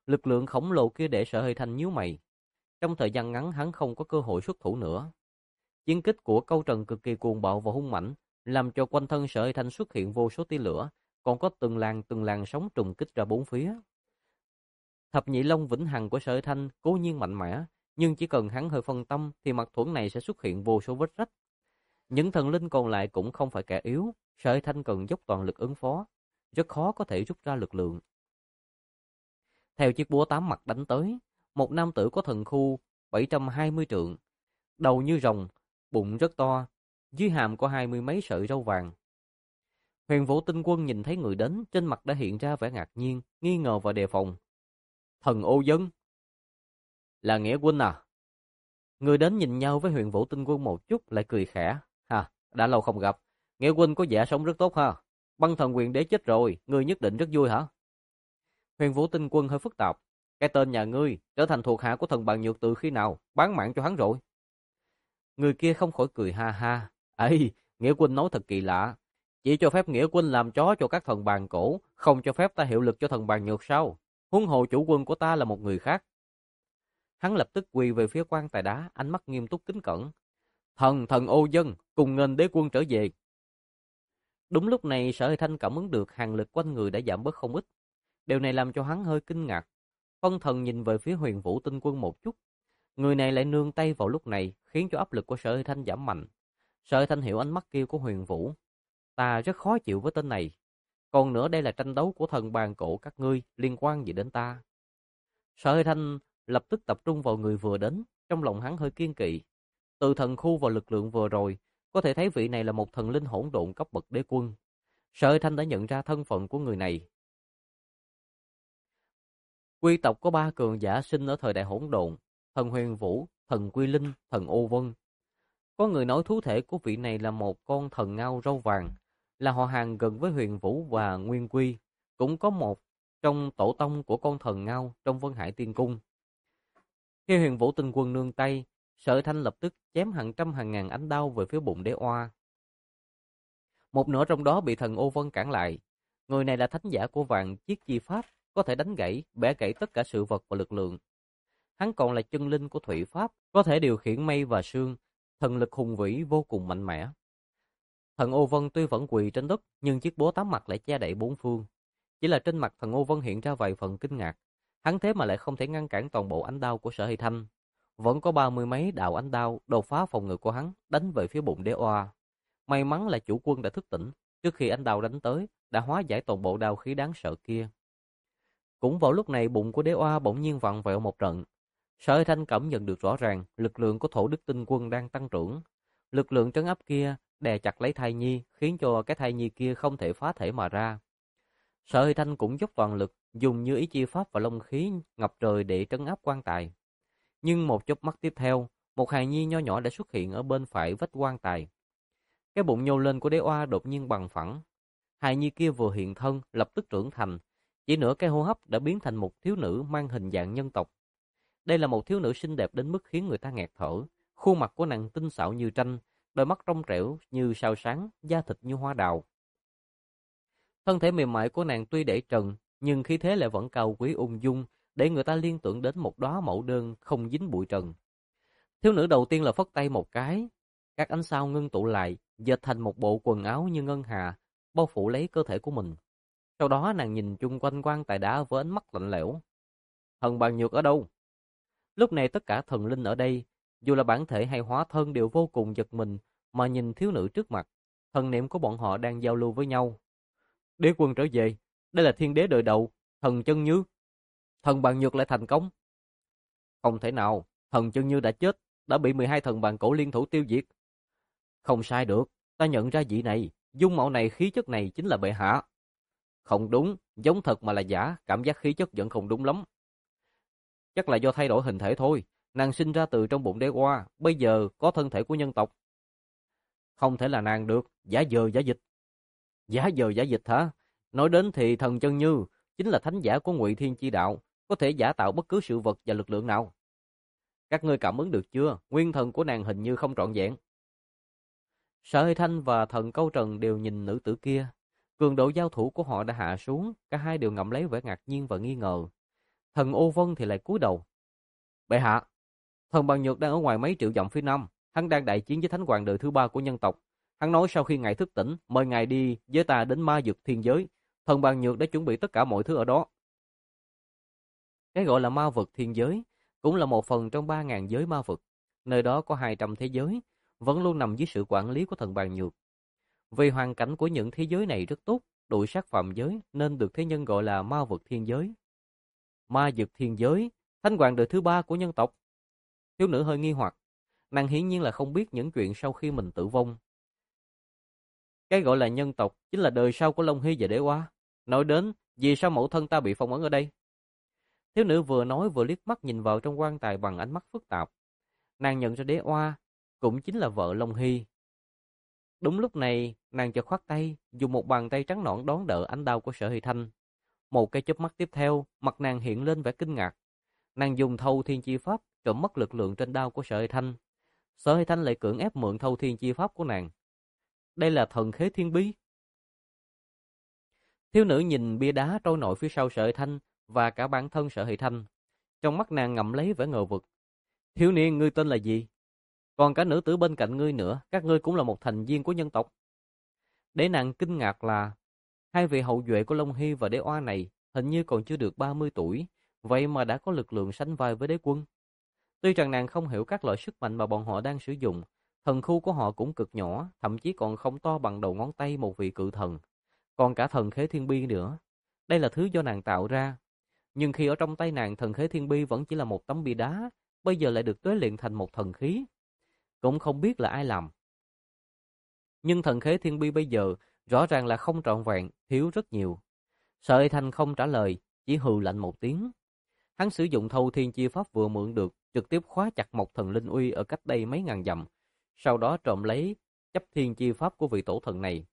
Lực lượng khổng lồ kia để Sở Hơi Thanh nhíu mày. Trong thời gian ngắn hắn không có cơ hội xuất thủ nữa. Chiến kích của Câu Trần cực kỳ cuồng bạo và hung mãnh, làm cho quanh thân Sở Hơi Thanh xuất hiện vô số tia lửa, còn có từng làn sóng trùng kích ra bốn phía. Thập nhị long vĩnh hằng của Sở Hơi Thanh cố nhiên mạnh mẽ, nhưng chỉ cần hắn hơi phân tâm thì mặt thuẫn này sẽ xuất hiện vô số vết rách. Những thần linh còn lại cũng không phải kẻ yếu, Sở Hơi Thanh cần dốc toàn lực ứng phó, rất khó có thể rút ra lực lượng. Theo chiếc búa tám mặt đánh tới, một nam tử có thần khu 720 trượng, đầu như rồng, bụng rất to, dưới hàm có 20 mấy sợi râu vàng. Huyền Vũ Tinh Quân nhìn thấy người đến, trên mặt đã hiện ra vẻ ngạc nhiên, nghi ngờ và đề phòng. Thần ô dân, là Nghĩa huynh à? Người đến nhìn nhau với Huyền Vũ Tinh Quân một chút lại cười khẽ. Ha, đã lâu không gặp, Nghĩa huynh có vẻ sống rất tốt ha. Băng thần quyền đế chết rồi, ngươi nhất định rất vui hả? Huyền Vũ Tinh Quân hơi phức tạp. Cái tên nhà ngươi trở thành thuộc hạ của thần Bàn Nhược từ khi nào? Bán mạng cho hắn rồi. Người kia không khỏi cười ha ha. Ê, Nghĩa huynh nói thật kỳ lạ. Chỉ cho phép Nghĩa huynh làm chó cho các thần bàn cổ, không cho phép ta hiệu lực cho thần Bàn Nhược sao? Huống hồ chủ quân của ta là một người khác. Hắn lập tức quỳ về phía quan tài đá, ánh mắt nghiêm túc kính cẩn. Thần ô dân, cùng nghênh đế quân trở về. Đúng lúc này Sở Hơi Thanh cảm ứng được hàn lực quanh người đã giảm bớt không ít. Điều này làm cho hắn hơi kinh ngạc. Phân thần nhìn về phía Huyền Vũ Tinh Quân một chút. Người này lại nương tay vào lúc này, khiến cho áp lực của Sở Hơi Thanh giảm mạnh. Sở Hơi Thanh hiểu ánh mắt kia của Huyền Vũ. Ta rất khó chịu với tên này. Còn nữa đây là tranh đấu của thần bàn cổ các ngươi, liên quan gì đến ta? Sở Hơi Thanh lập tức tập trung vào người vừa đến, trong lòng hắn hơi kiên kỵ. Từ thần khu vào lực lượng vừa rồi, có thể thấy vị này là một thần linh hỗn độn cấp bậc đế quân. Sở Hơi Thanh đã nhận ra thân phận của người này. Quy tộc có 3 cường giả sinh ở thời đại hỗn độn: thần Huyền Vũ, thần Quy Linh, thần Ô Vân. Có người nói thú thể của vị này là một con thần ngao râu vàng, là họ hàng gần với Huyền Vũ và Nguyên Quy, cũng có một trong tổ tông của con thần ngao trong Vân Hải Tiên Cung. Khi Huyền Vũ Tinh Quân nương tay, Sở Thanh lập tức chém hàng trăm hàng ngàn ánh đao về phía bụng đế oa. Một nửa trong đó bị thần Ô Vân cản lại. Người này là thánh giả của vạn chiếc chi pháp, có thể đánh gãy, bẻ gãy tất cả sự vật và lực lượng. Hắn còn là chân linh của thủy pháp, có thể điều khiển mây và sương, thần lực hùng vĩ vô cùng mạnh mẽ. Thần Ô Vân tuy vẫn quỳ trên đất, nhưng chiếc búa tám mặt lại che đậy bốn phương. Chỉ là trên mặt thần Ô Vân hiện ra vài phần kinh ngạc. Hắn thế mà lại không thể ngăn cản toàn bộ ánh đao của Sở Hơi Thanh. Vẫn có 30 mấy đạo ánh đao đột phá phòng ngự của hắn, đánh về phía bụng đế oa. May mắn là chủ quân đã thức tỉnh, trước khi ánh đao đánh tới, đã hóa giải toàn bộ đao khí đáng sợ kia. Cũng vào lúc này bụng của đế oa bỗng nhiên vặn vẹo một trận. Sở Hơi Thanh cảm nhận được rõ ràng lực lượng của Thổ Đức Tinh Quân đang tăng trưởng. Lực lượng trấn áp kia đè chặt lấy thai nhi, khiến cho cái thai nhi kia không thể phá thể mà ra. Sở Hơi Thanh cũng dốc toàn lực, dùng như ý chi pháp và long khí ngập trời để trấn áp quan tài. Nhưng một chớp mắt tiếp theo, một hài nhi nho nhỏ đã xuất hiện ở bên phải vách quan tài. Cái bụng nhô lên của đế oa đột nhiên bằng phẳng. Hài nhi kia vừa hiện thân, lập tức trưởng thành, chỉ nửa cái hô hấp đã biến thành một thiếu nữ mang hình dạng nhân tộc. Đây là một thiếu nữ xinh đẹp đến mức khiến người ta nghẹt thở. Khuôn mặt của nàng tinh xảo như tranh, đôi mắt trong trẻo như sao sáng, da thịt như hoa đào. Thân thể mềm mại của nàng tuy để trần, nhưng khí thế lại vẫn cao quý ung dung, để người ta liên tưởng đến một đóa mẫu đơn không dính bụi trần. Thiếu nữ đầu tiên là phất tay một cái, các ánh sao ngưng tụ lại, dệt thành một bộ quần áo như ngân hà, bao phủ lấy cơ thể của mình. Sau đó nàng nhìn chung quanh quan tài đá với ánh mắt lạnh lẽo. Thần Bàn Nhược ở đâu? Lúc này tất cả thần linh ở đây, dù là bản thể hay hóa thân đều vô cùng giật mình mà nhìn thiếu nữ trước mặt. Thần niệm của bọn họ đang giao lưu với nhau. Đế quân trở về, đây là thiên đế đời đầu, thần Chân Như. Thần Bàn Nhược lại thành công. Không thể nào, thần Chân Như đã chết, đã bị 12 thần bàn cổ liên thủ tiêu diệt. Không sai được, ta nhận ra vị này, dung mạo này, khí chất này chính là bệ hạ. Không đúng, giống thật mà là giả, cảm giác khí chất vẫn không đúng lắm. Chắc là do thay đổi hình thể thôi, nàng sinh ra từ trong bụng đế oa, bây giờ có thân thể của nhân tộc. Không thể là nàng được, giả vờ giả dịch. Giả vờ giả dịch hả? Nói đến thì thần Chân Như chính là thánh giả của Ngụy Thiên Chi Đạo, có thể giả tạo bất cứ sự vật và lực lượng nào. Các ngươi cảm ứng được chưa? Nguyên thần của nàng hình như không trọn vẹn. Sở Hơi Thanh và thần Câu Trần đều nhìn nữ tử kia. Cường độ giao thủ của họ đã hạ xuống, cả hai đều ngậm lấy vẻ ngạc nhiên và nghi ngờ. Thần Ô Vân thì lại cúi đầu. Bệ hạ, thần Bằng Nhược đang ở ngoài mấy triệu dặm phía nam, hắn đang đại chiến với thánh hoàng đời thứ ba của nhân tộc. Hắn nói sau khi ngài thức tỉnh, mời ngài đi với ta đến ma vực thiên giới. Thần Bằng Nhược đã chuẩn bị tất cả mọi thứ ở đó. Cái gọi là ma vực thiên giới cũng là một phần trong 3.000 giới ma vực. Nơi đó có 200 thế giới, vẫn luôn nằm dưới sự quản lý của thần Bàn Nhược. Vì hoàn cảnh của những thế giới này rất tốt, đuổi sát phàm giới nên được thế nhân gọi là ma vực thiên giới. Ma vực thiên giới, thánh hoàng đời thứ ba của nhân tộc. Thiếu nữ hơi nghi hoặc, nàng hiển nhiên là không biết những chuyện sau khi mình tử vong. Cái gọi là nhân tộc chính là đời sau của Long Hy và Đế Oa. Nói đến, vì sao mẫu thân ta bị phong ấn ở đây? Thiếu nữ vừa nói vừa liếc mắt nhìn vào trong quan tài bằng ánh mắt phức tạp. Nàng nhận ra Đế Oa cũng chính là vợ Long Hy. Đúng lúc này, nàng chợt khoát tay, dùng một bàn tay trắng nõn đón đỡ ánh đao của Sở Hy Thanh. Một cái chớp mắt tiếp theo, mặt nàng hiện lên vẻ kinh ngạc. Nàng dùng Thâu Thiên Chi Pháp trộm mất lực lượng trên đao của Sở Hy Thanh. Sở Hy Thanh lại cưỡng ép mượn Thâu Thiên Chi Pháp của nàng. Đây là thần khế thiên bi. Thiếu nữ nhìn bia đá trôi nổi phía sau Sở Hy Thanh và cả bản thân Sở Hy Thanh. Trong mắt nàng ngậm lấy vẻ ngờ vực. Thiếu niên, ngươi tên là gì? Còn cả nữ tử bên cạnh ngươi nữa, các ngươi cũng là một thành viên của nhân tộc. Để nàng kinh ngạc là hai vị hậu duệ của Long Hy và Đế Oa này hình như còn chưa được 30 tuổi, vậy mà đã có lực lượng sánh vai với đế quân. Tuy rằng nàng không hiểu các loại sức mạnh mà bọn họ đang sử dụng, thần khu của họ cũng cực nhỏ, thậm chí còn không to bằng đầu ngón tay một vị cự thần. Còn cả thần khế thiên bi nữa. Đây là thứ do nàng tạo ra. Nhưng khi ở trong tay nàng, thần khế thiên bi vẫn chỉ là một tấm bia đá, bây giờ lại được tế luyện thành một thần khí. Cũng không biết là ai làm. Nhưng thần khế thiên bi bây giờ rõ ràng là không trọn vẹn, thiếu rất nhiều. Sở Hy Thanh không trả lời, chỉ hừ lạnh một tiếng. Hắn sử dụng Thâu Thiên Chi Pháp vừa mượn được, trực tiếp khóa chặt một thần linh uy ở cách đây mấy ngàn dặm, sau đó trộm lấy chấp thiên chi pháp của vị tổ thần này.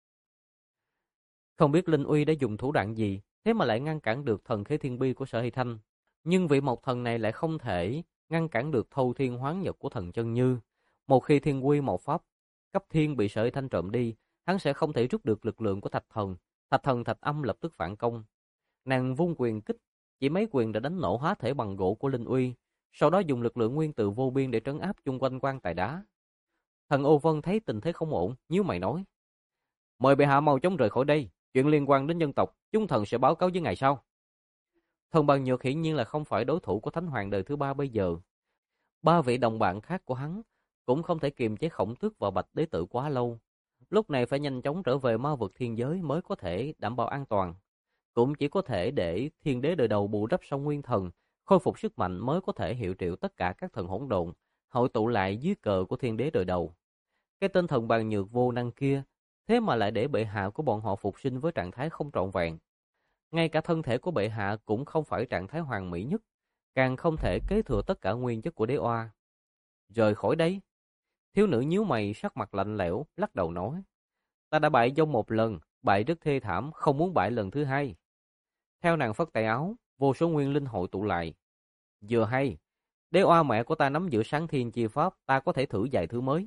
Không biết linh uy đã dùng thủ đoạn gì, thế mà lại ngăn cản được thần khế thiên bi của Sở Hy Thanh. Nhưng vị một thần này lại không thể ngăn cản được Thâu Thiên Hoán Nhật của thần Chân Như. Một khi thiên quy một pháp cấp thiên bị Sở Hy Thanh trộm đi, hắn sẽ không thể rút được lực lượng của thạch thần. Thạch thần Thạch Âm lập tức phản công. Nàng vung quyền kích, chỉ mấy quyền đã đánh nổ hóa thể bằng gỗ của linh uy, sau đó dùng lực lượng nguyên tử vô biên để trấn áp chung quanh quan tài đá. Thần Ô Vân thấy tình thế không ổn, nhíu mày nói: mời bệ hạ mau chóng rời khỏi đây, chuyện liên quan đến nhân tộc, chúng thần sẽ báo cáo với ngài sau. Thần Bằng Nhược hiển nhiên là không phải đối thủ của Thánh Hoàng đời thứ ba bây giờ. Ba vị đồng bạn khác của hắn cũng không thể kiềm chế Khổng Tước và Bạch Đế Tử quá lâu. Lúc này phải nhanh chóng trở về ma vực thiên giới mới có thể đảm bảo an toàn. Cũng chỉ có thể để thiên đế đời đầu bù đắp xong nguyên thần, khôi phục sức mạnh mới có thể hiệu triệu tất cả các thần hỗn độn, hội tụ lại dưới cờ của thiên đế đời đầu. Cái tên thần Bàn Nhược vô năng kia, thế mà lại để bệ hạ của bọn họ phục sinh với trạng thái không trọn vẹn. Ngay cả thân thể của bệ hạ cũng không phải trạng thái hoàn mỹ nhất, càng không thể kế thừa tất cả nguyên chất của Đế Oa. Rời khỏi đây. Thiếu nữ nhíu mày, sắc mặt lạnh lẽo, lắc đầu nói: ta đã bại vong một lần, bại rất thê thảm, không muốn bại lần thứ hai. Theo nàng phất tay áo, vô số nguyên linh hội tụ lại. Vừa hay, Đế Oa mẹ của ta nắm giữ sáng thiên chi pháp, ta có thể thử vài thứ mới.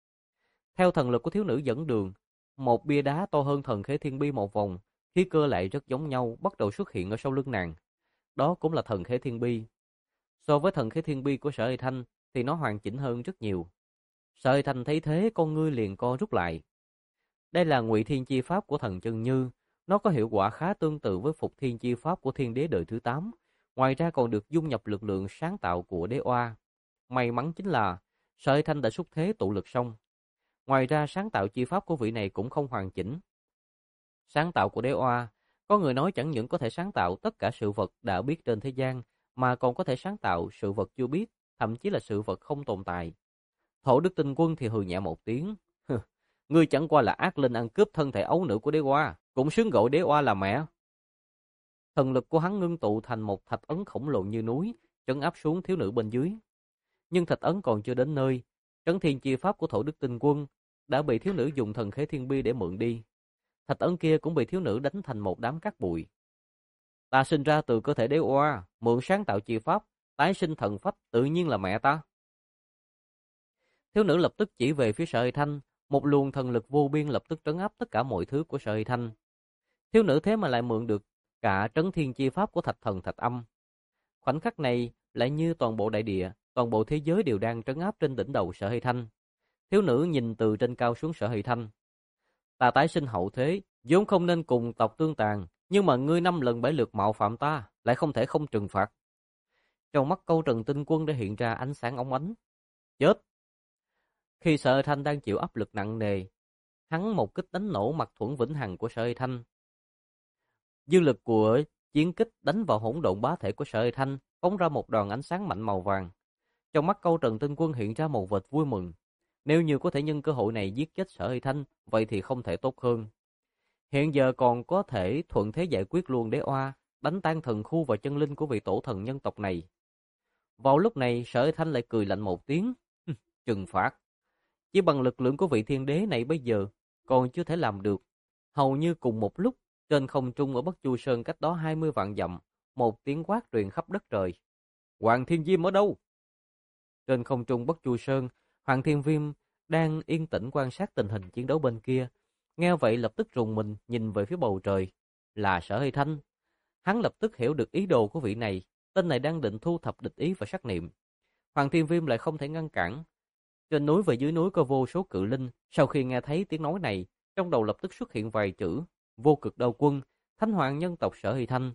Theo thần lực của thiếu nữ dẫn đường, một bia đá to hơn thần khế thiên bi một vòng, khí cơ lại rất giống nhau, bắt đầu xuất hiện ở sau lưng nàng. Đó cũng là thần khế thiên bi. So với thần khế thiên bi của Sở Hy Thanh thì nó hoàn chỉnh hơn rất nhiều. Sở Hy Thanh thấy thế, con ngươi liền co rút lại. Đây là Ngụy Thiên Chi Pháp của thần Chân Như, nó có hiệu quả khá tương tự với Phục Thiên Chi Pháp của Thiên Đế đời thứ 8, ngoài ra còn được dung nhập lực lượng sáng tạo của Đế Oa. May mắn chính là Sở Hy Thanh đã xúc thế tụ lực xong. Ngoài ra sáng tạo chi pháp của vị này cũng không hoàn chỉnh. Sáng tạo của Đế Oa, có người nói chẳng những có thể sáng tạo tất cả sự vật đã biết trên thế gian, mà còn có thể sáng tạo sự vật chưa biết, thậm chí là sự vật không tồn tại. Thổ Đức Tinh Quân thì hừ nhẹ một tiếng. Ngươi chẳng qua là ác linh ăn cướp thân thể ấu nữ của Đế Oa, cũng xứng gọi Đế Oa là mẹ. Thần lực của hắn ngưng tụ thành một thạch ấn khổng lồ như núi, trấn áp xuống thiếu nữ bên dưới. Nhưng thạch ấn còn chưa đến nơi, trấn thiên chi pháp của Thổ Đức Tinh Quân đã bị thiếu nữ dùng thần khế thiên bi để mượn đi. Thạch ấn kia cũng bị thiếu nữ đánh thành một đám cát bụi. Ta sinh ra từ cơ thể Đế Oa, mượn sáng tạo chi pháp, tái sinh thần phách, tự nhiên là mẹ ta. Thiếu nữ lập tức chỉ về phía Sở Hy Thanh, một luồng thần lực vô biên lập tức trấn áp tất cả mọi thứ của Sở Hy Thanh. Thiếu nữ thế mà lại mượn được cả trấn thiên chi pháp của thạch thần Thạch Âm. Khoảnh khắc này lại như toàn bộ đại địa, toàn bộ thế giới đều đang trấn áp trên đỉnh đầu Sở Hy Thanh. Thiếu nữ nhìn từ trên cao xuống Sở Hy Thanh. Ta tái sinh hậu thế, vốn không nên cùng tộc tương tàn, nhưng mà ngươi 5 lần 7 lượt mạo phạm ta, lại không thể không trừng phạt. Trong mắt Câu Trần Tinh Quân đã hiện ra ánh sáng óng ánh. Chết! Khi Sở Hy Thanh đang chịu áp lực nặng nề, hắn một kích đánh nổ mặt thuẫn vĩnh hằng của Sở Hy Thanh. Dư lực của chiến kích đánh vào hỗn độn bá thể của Sở Hy Thanh, phóng ra một đoàn ánh sáng mạnh màu vàng. Trong mắt Câu Trần Tinh Quân hiện ra một vệt vui mừng. Nếu như có thể nhân cơ hội này giết chết Sở Hy Thanh, vậy thì không thể tốt hơn. Hiện giờ còn có thể thuận thế giải quyết luôn đế oa, đánh tan thần khu và chân linh của vị tổ thần nhân tộc này. Vào lúc này, Sở Hy Thanh lại cười lạnh một tiếng. Trừng phạt. Chỉ bằng lực lượng của vị thiên đế này bây giờ, còn chưa thể làm được. Hầu như cùng một lúc, trên không trung ở Bất Chu Sơn cách đó 20 vạn dặm, một tiếng quát truyền khắp đất trời. Hoàng Thiên Diêm ở đâu? Trên không trung Bất Chu Sơn, Hoàng Thiên Viêm đang yên tĩnh quan sát tình hình chiến đấu bên kia. Nghe vậy lập tức rùng mình nhìn về phía bầu trời. Là Sở Hy Thanh. Hắn lập tức hiểu được ý đồ của vị này. Tên này đang định thu thập địch ý và sát niệm. Hoàng Thiên Viêm lại không thể ngăn cản. Trên núi và dưới núi có vô số cự linh. Sau khi nghe thấy tiếng nói này, trong đầu lập tức xuất hiện vài chữ: Vô Cực Đao Quân, Thánh Hoàng nhân tộc Sở Hy Thanh.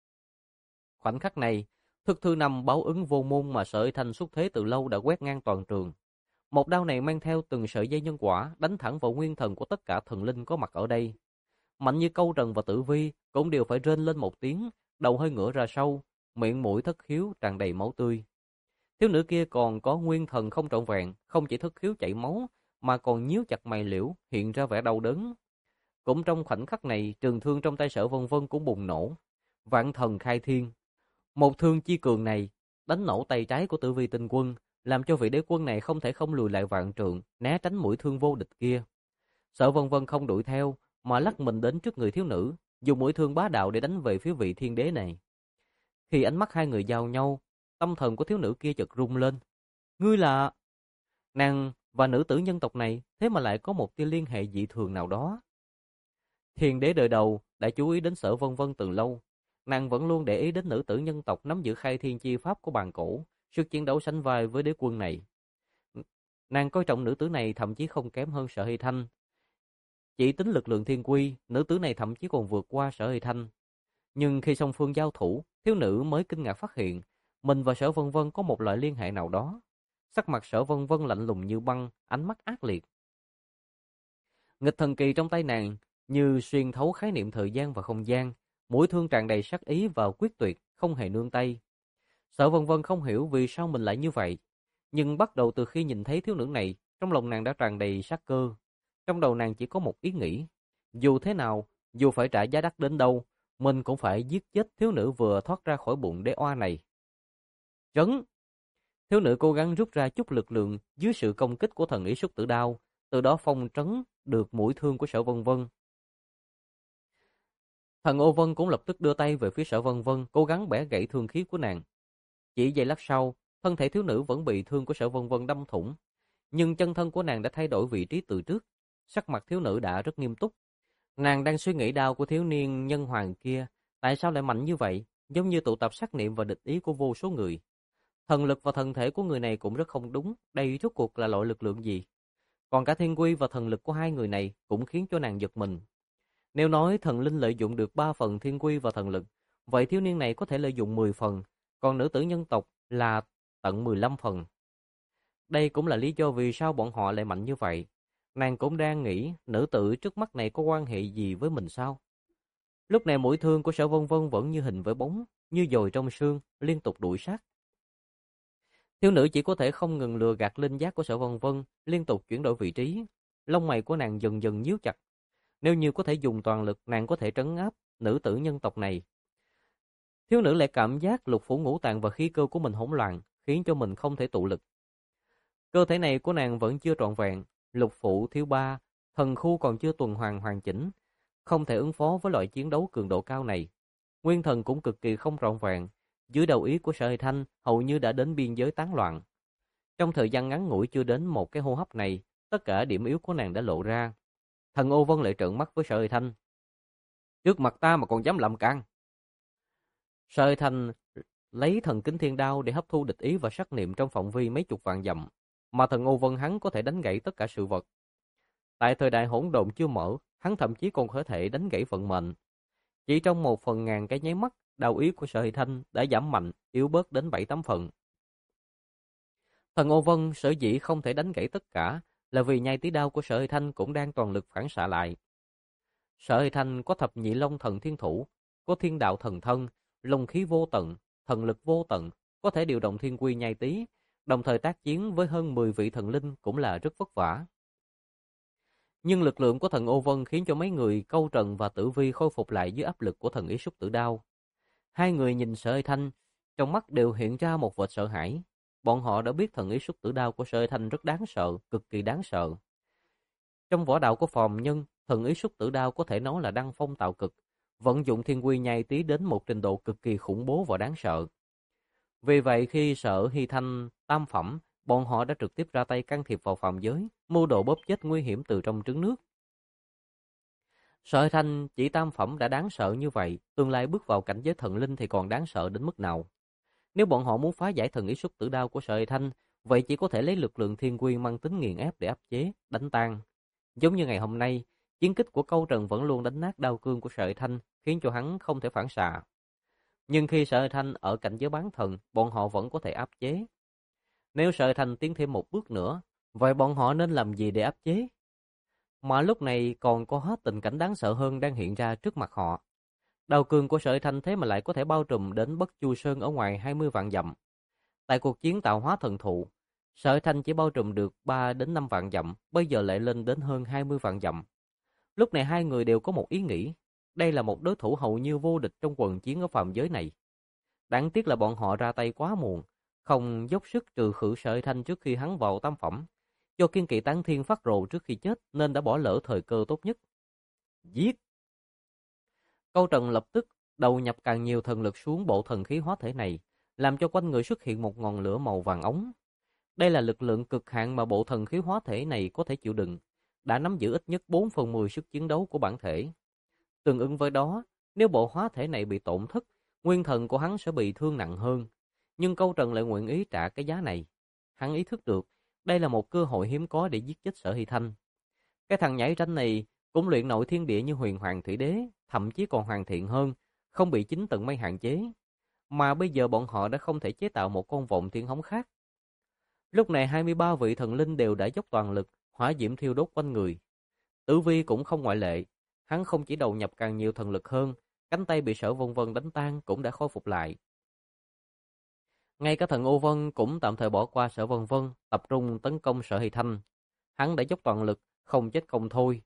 Khoảnh khắc này, thực thư năm báo ứng vô môn mà Sở Hy Thanh xuất thế từ lâu đã quét ngang toàn trường. Một đao này mang theo từng sợi dây nhân quả, đánh thẳng vào nguyên thần của tất cả thần linh có mặt ở đây. Mạnh như Câu Trần và Tử Vi cũng đều phải rên lên một tiếng, đầu hơi ngửa ra sau, miệng mũi thất khiếu tràn đầy máu tươi. Thiếu nữ kia còn có nguyên thần không trọn vẹn, không chỉ thất khiếu chảy máu, mà còn nhíu chặt mày liễu, hiện ra vẻ đau đớn. Cũng trong khoảnh khắc này, trường thương trong tay Sở Vân Vân cũng bùng nổ. Vạn thần khai thiên. Một thương chi cường này đánh nổ tay trái của Tử Vi Tinh Quân, làm cho vị đế quân này không thể không lùi lại vạn trượng, né tránh mũi thương vô địch kia. Sở Vân Vân không đuổi theo, mà lắc mình đến trước người thiếu nữ, dùng mũi thương bá đạo để đánh về phía vị thiên đế này. Khi ánh mắt hai người giao nhau, tâm thần của thiếu nữ kia chợt rung lên. Ngươi là... Nàng và nữ tử nhân tộc này thế mà lại có một tia liên hệ dị thường nào đó. Thiên đế đời đầu đã chú ý đến Sở Vân Vân từ lâu. Nàng vẫn luôn để ý đến nữ tử nhân tộc nắm giữ khai thiên chi pháp của bàn cổ, sức chiến đấu sánh vai với đế quân này. Nàng coi trọng nữ tử này thậm chí không kém hơn Sở Hy Thanh. Chỉ tính lực lượng thiên quy, nữ tử này thậm chí còn vượt qua Sở Hy Thanh. Nhưng khi song phương giao thủ, thiếu nữ mới kinh ngạc phát hiện mình và Sở Vân Vân có một loại liên hệ nào đó. Sắc mặt Sở Vân Vân lạnh lùng như băng, ánh mắt ác liệt. Nghịch thần kỳ trong tay nàng như xuyên thấu khái niệm thời gian và không gian, mũi thương tràn đầy sát ý và quyết tuyệt, không hề nương tay. Sở Vân Vân không hiểu vì sao mình lại như vậy, nhưng bắt đầu từ khi nhìn thấy thiếu nữ này, trong lòng nàng đã tràn đầy sát cơ. Trong đầu nàng chỉ có một ý nghĩ, dù thế nào, dù phải trả giá đắt đến đâu, mình cũng phải giết chết thiếu nữ vừa thoát ra khỏi bụng đế oa này. Trấn! Thiếu nữ cố gắng rút ra chút lực lượng dưới sự công kích của thần ý Xuất Tử Đao, từ đó phong trấn được mũi thương của Sở Vân Vân. Thần Ô Vân cũng lập tức đưa tay về phía Sở Vân Vân, cố gắng bẻ gãy thương khí của nàng. Chỉ giây lát sau, thân thể thiếu nữ vẫn bị thương của Sở Vân Vân đâm thủng, nhưng chân thân của nàng đã thay đổi vị trí từ trước. Sắc mặt thiếu nữ đã rất nghiêm túc. Nàng đang suy nghĩ đau của thiếu niên nhân hoàng kia, tại sao lại mạnh như vậy, giống như tụ tập sát niệm và địch ý của vô số người. Thần lực và thần thể của người này cũng rất không đúng, đây rốt cuộc là loại lực lượng gì? Còn cả thiên quy và thần lực của hai người này cũng khiến cho nàng giật mình. Nếu nói thần linh lợi dụng được 3 phần thiên quy và thần lực, vậy thiếu niên này có thể lợi dụng 10 phần, còn nữ tử nhân tộc là tận 15 phần. Đây cũng là lý do vì sao bọn họ lại mạnh như vậy. Nàng cũng đang nghĩ nữ tử trước mắt này có quan hệ gì với mình sao? Lúc này mũi thương của Sở Vân Vân vẫn như hình với bóng, như dồi trong sương, liên tục đuổi sát. Thiếu nữ chỉ có thể không ngừng lừa gạt linh giác của Sở Vân Vân, liên tục chuyển đổi vị trí. Lông mày của nàng dần dần nhíu chặt. Nếu như có thể dùng toàn lực, nàng có thể trấn áp nữ tử nhân tộc này. Thiếu nữ lại cảm giác lục phủ ngũ tạng và khí cơ của mình hỗn loạn, khiến cho mình không thể tụ lực. Cơ thể này của nàng vẫn chưa trọn vẹn, lục phủ thiếu 3, thần khu còn chưa tuần hoàn hoàn chỉnh, không thể ứng phó với loại chiến đấu cường độ cao này. Nguyên thần cũng cực kỳ không trọn vẹn, dưới đầu ý của Sở Hy Thanh hầu như đã đến biên giới tán loạn. Trong thời gian ngắn ngủi chưa đến một cái hô hấp này, tất cả điểm yếu của nàng đã lộ ra. Thần Ô Vân lại trợn mắt với Sở Hy Thanh. Trước mặt ta mà còn dám làm can. Sở Hy Thanh lấy thần kính thiên đao để hấp thu địch ý và sát niệm trong phạm vi mấy chục vạn dặm, mà thần Ô Vân hắn có thể đánh gãy tất cả sự vật. Tại thời đại hỗn độn chưa mở, hắn thậm chí còn có thể đánh gãy vận mệnh. Chỉ trong 1/1000 cái nháy mắt, đao ý của Sở Hy Thanh đã giảm mạnh, yếu bớt đến 7-8 phần. Thần Ô Vân sở dĩ không thể đánh gãy tất cả là vì nhai tí đao của Sở Hy Thanh cũng đang toàn lực phản xạ lại. Sở Hy Thanh có thập nhị long thần thiên thủ, có thiên đạo thần thân, long khí vô tận, thần lực vô tận, có thể điều động thiên quy nhai tí, đồng thời tác chiến với hơn 10 vị thần linh cũng là rất vất vả. Nhưng lực lượng của thần Ô Vân khiến cho mấy người Câu Trần và Tử Vi khôi phục lại dưới áp lực của thần ý Súc Tử Đao. Hai người nhìn Sở Hy Thanh, trong mắt đều hiện ra một vệt sợ hãi. Bọn họ đã biết thần ý Súc Tử Đao của Sở Hy Thanh rất đáng sợ, cực kỳ đáng sợ. Trong võ đạo của phàm nhân, thần ý Súc Tử Đao có thể nói là đăng phong tạo cực, vận dụng thiên quy nhai tí đến một trình độ cực kỳ khủng bố và đáng sợ. Vì vậy khi Sở Hy Thanh tam phẩm, bọn họ đã trực tiếp ra tay can thiệp vào phàm giới, mưu đồ bóp chết nguy hiểm từ trong trứng nước. Sở Hy Thanh chỉ tam phẩm đã đáng sợ như vậy, tương lai bước vào cảnh giới thần linh thì còn đáng sợ đến mức nào? Nếu bọn họ muốn phá giải thần ý Súc Tử Đao của Sở Hy Thanh, vậy chỉ có thể lấy lực lượng thiên quy mang tính nghiền ép để áp chế, đánh tan. Giống như ngày hôm nay, chiến kích của Câu Trần vẫn luôn đánh nát đao cương của Sở Hy Thanh, khiến cho hắn không thể phản xạ. Nhưng khi Sở Hy Thanh ở cảnh giới bán thần, bọn họ vẫn có thể áp chế. Nếu Sở Hy Thanh tiến thêm một bước nữa, vậy bọn họ nên làm gì để áp chế? Mà lúc này còn có hết tình cảnh đáng sợ hơn đang hiện ra trước mặt họ. Đao cương của Sở Hy Thanh thế mà lại có thể bao trùm đến Bất Chu Sơn ở ngoài 20 vạn dặm. Tại cuộc chiến tạo hóa thần thụ, Sở Hy Thanh chỉ bao trùm được 3 đến 5 vạn dặm, bây giờ lại lên đến hơn 20 vạn dặm. Lúc này hai người đều có một ý nghĩ, đây là một đối thủ hầu như vô địch trong quần chiến ở phàm giới này. Đáng tiếc là bọn họ ra tay quá muộn, không dốc sức trừ khử Sở Hy Thanh trước khi hắn vào tam phẩm. Do kiên kỵ Tán Thiên phát rồ trước khi chết nên đã bỏ lỡ thời cơ tốt nhất. Giết! Câu Trần lập tức đầu nhập càng nhiều thần lực xuống bộ thần khí hóa thể này, làm cho quanh người xuất hiện một ngọn lửa màu vàng ống. Đây là lực lượng cực hạn mà bộ thần khí hóa thể này có thể chịu đựng, đã nắm giữ ít nhất 4/10 sức chiến đấu của bản thể. Tương ứng với đó, nếu bộ hóa thể này bị tổn thất, nguyên thần của hắn sẽ bị thương nặng hơn. Nhưng Câu Trần lại nguyện ý trả cái giá này. Hắn ý thức được, đây là một cơ hội hiếm có để giết chết Sở Hy Thanh. Cái thằng nhảy ranh này cũng luyện nội thiên địa như Huyền Hoàng Thủy Đế, thậm chí còn hoàn thiện hơn, không bị chính tầng mây hạn chế. Mà bây giờ bọn họ đã không thể chế tạo một con vọng thiên hống khác. Lúc này 23 vị thần linh đều đã dốc toàn lực, hỏa diễm thiêu đốt quanh người. Tử Vi cũng không ngoại lệ, hắn không chỉ đầu nhập càng nhiều thần lực hơn, cánh tay bị Sở Vân Vân đánh tan cũng đã khôi phục lại. Ngay cả thần Ô Vân cũng tạm thời bỏ qua Sở Vân Vân, tập trung tấn công Sở Hy Thanh. Hắn đã dốc toàn lực, không chết không thôi.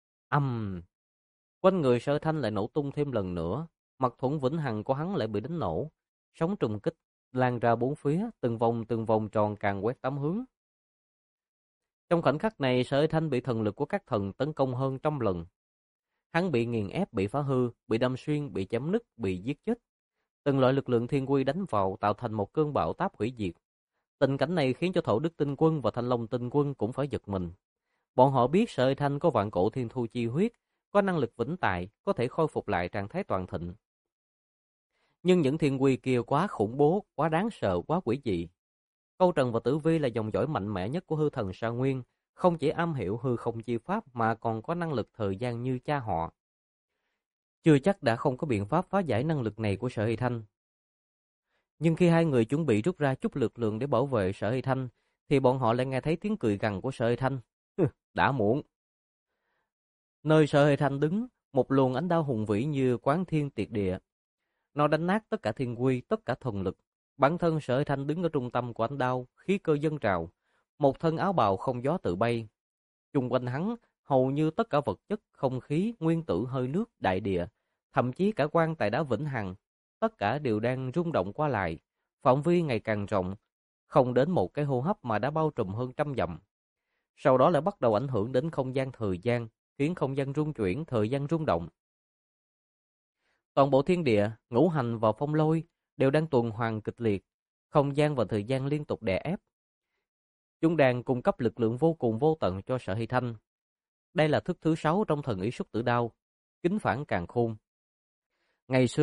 Quanh người Sở Thanh lại nổ tung thêm lần nữa, mặt thuẫn vĩnh hằng của hắn lại bị đánh nổ, sóng trùng kích lan ra bốn phía, từng vòng tròn càng quét tám hướng. Trong khoảnh khắc này, Sở Thanh bị thần lực của các thần tấn công hơn 100 lần. Hắn bị nghiền ép, bị phá hư, bị đâm xuyên, bị chém nứt, bị giết chết. Từng loại lực lượng thiên quy đánh vào tạo thành một cơn bão táp hủy diệt. Tình cảnh này khiến cho Thổ Đức Tinh Quân và Thanh Long Tinh Quân cũng phải giật mình. Bọn họ biết Sở Thanh có vạn cổ thiên thu chi huyết, có năng lực vĩnh tại, có thể khôi phục lại trạng thái toàn thịnh. Nhưng những thiên quy kia quá khủng bố, quá đáng sợ, quá quỷ dị. Câu Trần và Tử Vi là dòng dõi mạnh mẽ nhất của hư thần Sa Nguyên, không chỉ am hiểu hư không chi pháp mà còn có năng lực thời gian như cha họ. Chưa chắc đã không có biện pháp phá giải năng lực này của Sở Hy Thanh. Nhưng khi hai người chuẩn bị rút ra chút lực lượng để bảo vệ Sở Hy Thanh, thì bọn họ lại nghe thấy tiếng cười gằn của Sở Hy Thanh. Đã muộn. Nơi Sở Hy Thanh đứng, một luồng ánh đao hùng vĩ như quán thiên tiệt địa. Nó đánh nát tất cả thiên quy, tất cả thần lực. Bản thân Sở Hy Thanh đứng ở trung tâm của ánh đao, khí cơ dâng trào, một thân áo bào không gió tự bay. Chung quanh hắn, hầu như tất cả vật chất, không khí, nguyên tử, hơi nước, đại địa, thậm chí cả quan tài đá vĩnh hằng, tất cả đều đang rung động qua lại, phạm vi ngày càng rộng, không đến một cái hô hấp mà đã bao trùm hơn 100 dặm. Sau đó lại bắt đầu ảnh hưởng đến không gian thời gian, khiến không gian rung chuyển, thời gian rung động. Toàn bộ thiên địa, ngũ hành và phong lôi đều đang tuần hoàn kịch liệt, không gian và thời gian liên tục đè ép. Chúng đang cung cấp lực lượng vô cùng vô tận cho Sở Hy Thanh. Đây là thức thứ 6 trong thần ý Súc Tử Đao, kính phản càn khôn. Ngày xưa,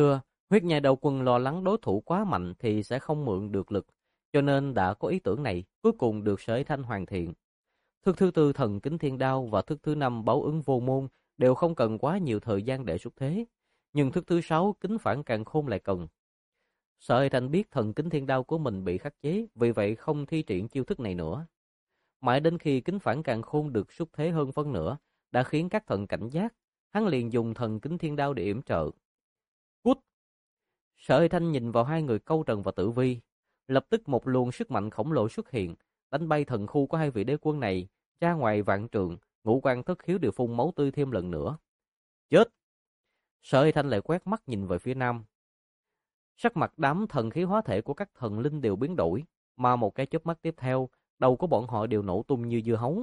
Huyết Nhai Đầu Quân lo lắng đối thủ quá mạnh thì sẽ không mượn được lực, cho nên đã có ý tưởng này, cuối cùng được Sở Hy Thanh hoàn thiện. Thức thứ tư Thần Kính Thiên Đao và thức thứ năm Báo Ứng Vô Môn đều không cần quá nhiều thời gian để xuất thế, nhưng thức thứ sáu Kính Phản Càn Khôn lại cần. Sở Hy Thanh biết Thần Kính Thiên Đao của mình bị khắc chế, vì vậy không thi triển chiêu thức này nữa. Mãi đến khi Kính Phản Càn Khôn được xuất thế hơn phân nửa, đã khiến các thần cảnh giác, hắn liền dùng Thần Kính Thiên Đao để yểm trợ. Cút! Sở Hy Thanh nhìn vào hai người Câu Trần và Tử Vi, lập tức một luồng sức mạnh khổng lồ xuất hiện, đánh bay thần khu của hai vị đế quân này ra ngoài vạn trượng, ngũ quan thất khiếu đều phun máu tươi thêm lần nữa. Chết! Sở Hy Thanh lại quét mắt nhìn về phía nam. Sắc mặt đám thần khí hóa thể của các thần linh đều biến đổi, mà một cái chớp mắt tiếp theo, đầu của bọn họ đều nổ tung như dưa hấu.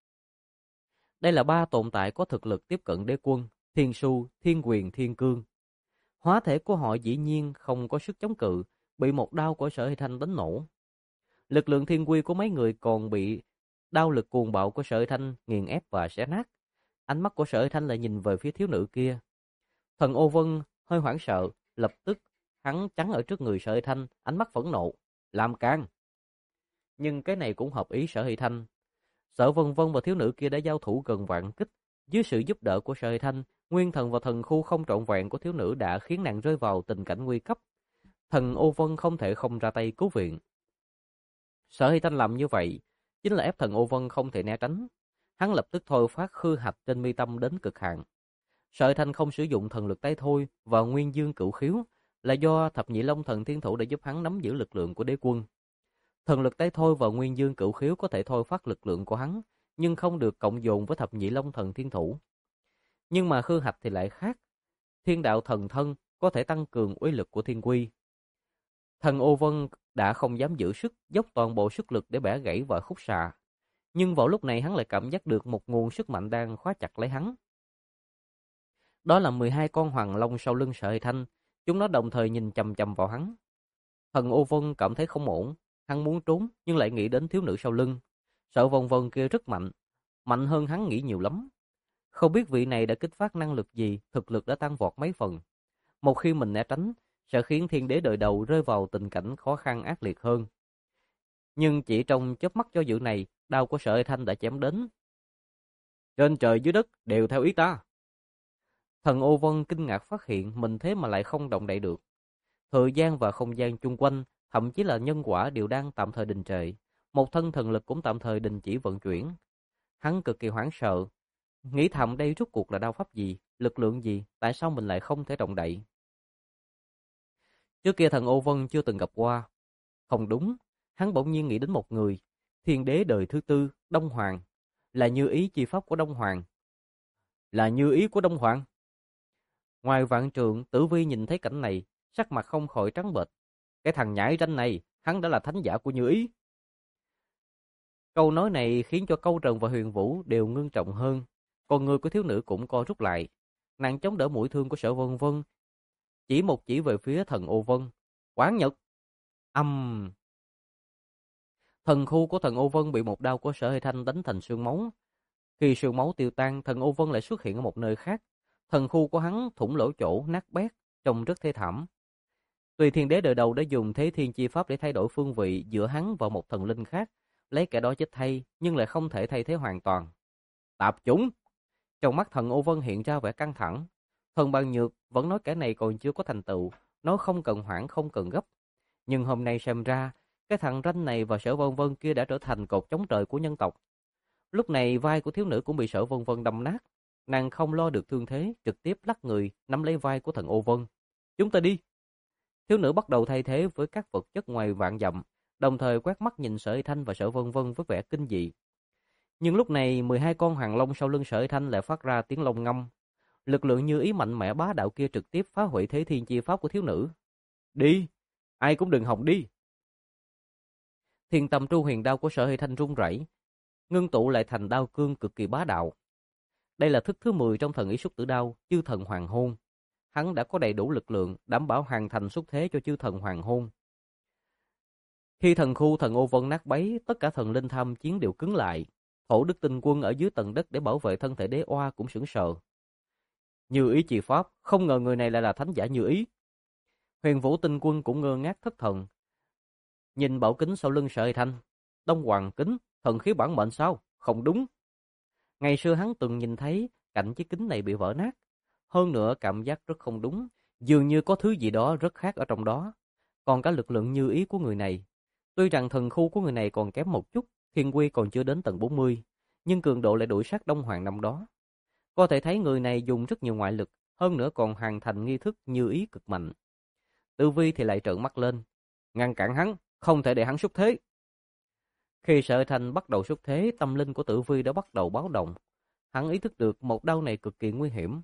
Đây là ba tồn tại có thực lực tiếp cận đế quân, Thiên Su, Thiên Quyền, Thiên Cương. Hóa thể của họ dĩ nhiên không có sức chống cự, bị một đao của Sở Hy Thanh đánh nổ. Lực lượng thiên quy của mấy người còn bị đao lực cuồng bạo của Sở Hy Thanh nghiền ép và xé nát. Ánh mắt của Sở Hy Thanh lại nhìn về phía thiếu nữ kia. Thần Ô Vân hơi hoảng sợ, lập tức hắn chắn ở trước người Sở Hy Thanh, ánh mắt phẫn nộ, làm can. Nhưng cái này cũng hợp ý Sở Hy Thanh. Sở Vân Vân và thiếu nữ kia đã giao thủ gần vạn kích, dưới sự giúp đỡ của Sở Hy Thanh, nguyên thần và thần khu không trọn vẹn của thiếu nữ đã khiến nàng rơi vào tình cảnh nguy cấp. Thần Ô Vân không thể không ra tay cứu viện. Sở Hy Thanh làm như vậy chính là ép thần Ô Vân không thể né tránh. Hắn lập tức thôi phát khư hạch trên mi tâm đến cực hạn. Sở Hy Thanh không sử dụng thần lực tái thôi và nguyên dương cửu khiếu là do thập nhị long thần thiên thủ đã giúp hắn nắm giữ lực lượng của đế quân. Thần lực tái thôi và nguyên dương cửu khiếu có thể thôi phát lực lượng của hắn, nhưng không được cộng dồn với thập nhị long thần thiên thủ. Nhưng mà khư hạch thì lại khác. Thiên đạo thần thân có thể tăng cường uy lực của thiên quy. Thần Ô Vân đã không dám giữ sức, dốc toàn bộ sức lực để bẻ gãy và khúc xạ. Nhưng vào lúc này hắn lại cảm giác được một nguồn sức mạnh đang khóa chặt lấy hắn. Đó là 12 con hoàng long sau lưng Sở Hy Thanh, chúng nó đồng thời nhìn chằm chằm vào hắn. Thần Ô Vân cảm thấy không ổn, hắn muốn trốn nhưng lại nghĩ đến thiếu nữ sau lưng. Sợ Vân Vân kia rất mạnh, mạnh hơn hắn nghĩ nhiều lắm. Không biết vị này đã kích phát năng lực gì, thực lực đã tăng vọt mấy phần. Một khi mình né tránh, sẽ khiến thiên đế đời đầu rơi vào tình cảnh khó khăn ác liệt hơn. Nhưng chỉ trong chớp mắt cho dự này, đao của Sở Hy Thanh đã chém đến. Trên trời dưới đất đều theo ý ta. Thần Ô Vân kinh ngạc phát hiện mình thế mà lại không động đậy được. Thời gian và không gian chung quanh, thậm chí là nhân quả đều đang tạm thời đình trệ. Một thân thần lực cũng tạm thời đình chỉ vận chuyển. Hắn cực kỳ hoảng sợ, nghĩ thầm đây rốt cuộc là đao pháp gì, lực lượng gì, tại sao mình lại không thể động đậy. Trước kia thần Ô Vân chưa từng gặp qua. Không đúng, hắn bỗng nhiên nghĩ đến một người, thiên đế đời thứ tư, Đông Hoàng. Là như ý chi pháp của Đông Hoàng. Là như ý của Đông Hoàng. Ngoài vạn trượng, Tử Vi nhìn thấy cảnh này, sắc mặt không khỏi trắng bệch. Cái thằng nhãi ranh này, hắn đã là thánh giả của Như Ý. Câu nói này khiến cho Câu Trần và Huyền Vũ đều ngưng trọng hơn. Còn người của thiếu nữ cũng co rút lại. Nàng chống đỡ mũi thương của Sở Vân Vân, chỉ một chỉ về phía thần Ô Vân. Quán Nhật! Âm! Thần khu của thần Ô Vân bị một đao của Sở Hy Thanh đánh thành sương máu. Khi sương máu tiêu tan, thần Ô Vân lại xuất hiện ở một nơi khác. Thần khu của hắn thủng lỗ chỗ, nát bét, trông rất thê thảm. Tuy thiên đế đời đầu đã dùng thế thiên chi pháp để thay đổi phương vị giữa hắn và một thần linh khác, lấy kẻ đó chết thay, nhưng lại không thể thay thế hoàn toàn. Tạp chủng! Trong mắt thần Ô Vân hiện ra vẻ căng thẳng. Thần Bàn Nhược vẫn nói kẻ này còn chưa có thành tựu, nói không cần hoảng không cần gấp. Nhưng hôm nay xem ra, cái thằng ranh này và Sở Vân Vân kia đã trở thành cột chống trời của nhân tộc. Lúc này vai của thiếu nữ cũng bị Sở Vân Vân đâm nát. Nàng không lo được thương thế, trực tiếp lắc người, nắm lấy vai của thần Ô Vân. Chúng ta đi! Thiếu nữ bắt đầu thay thế với các vật chất ngoài vạn dặm, đồng thời quét mắt nhìn Sở Hy Thanh và Sở Vân Vân với vẻ kinh dị. Nhưng lúc này 12 con hoàng long sau lưng Sở Hy Thanh lại phát ra tiếng long ngâm. Lực lượng như ý mạnh mẽ bá đạo kia trực tiếp phá hủy thế thiên chi pháp của thiếu nữ. Đi! Ai cũng đừng hòng đi! Thiên Tâm Tru Huyền Đao của Sở Hy Thanh rung rẩy, ngưng tụ lại thành đao cương cực kỳ bá đạo. Đây là thức thứ 10 trong thần ý xuất tử đao, chư thần hoàng hôn. Hắn đã có đầy đủ lực lượng đảm bảo hoàn thành xuất thế cho chư thần hoàng hôn. Khi thần khu thần Ô Vân nát bấy, tất cả thần linh tham chiến đều cứng lại. Thổ Đức Tinh Quân ở dưới tầng đất để bảo vệ thân thể đế oa cũng sững sờ. Như ý chỉ pháp, không ngờ người này lại là thánh giả Như Ý. Huyền Vũ Tinh Quân cũng ngơ ngác thất thần, nhìn bảo kính sau lưng Sở Hy Thanh. Đông Hoàng kính, thần khí bản mệnh sao? Không đúng. Ngày xưa hắn từng nhìn thấy cảnh chiếc kính này bị vỡ nát. Hơn nữa cảm giác rất không đúng, dường như có thứ gì đó rất khác ở trong đó. Còn cả lực lượng như ý của người này. Tuy rằng thần khu của người này còn kém một chút, thiên quy còn chưa đến tầng 40, nhưng cường độ lại đuổi sát Đông Hoàng năm đó. Có thể thấy người này dùng rất nhiều ngoại lực, hơn nữa còn hoàn thành nghi thức như ý cực mạnh. Tử Vi thì lại trợn mắt lên, ngăn cản hắn, không thể để hắn xuất thế. Khi Sở Thanh bắt đầu xuất thế, tâm linh của Tử Vi đã bắt đầu báo động. Hắn ý thức được một đao này cực kỳ nguy hiểm.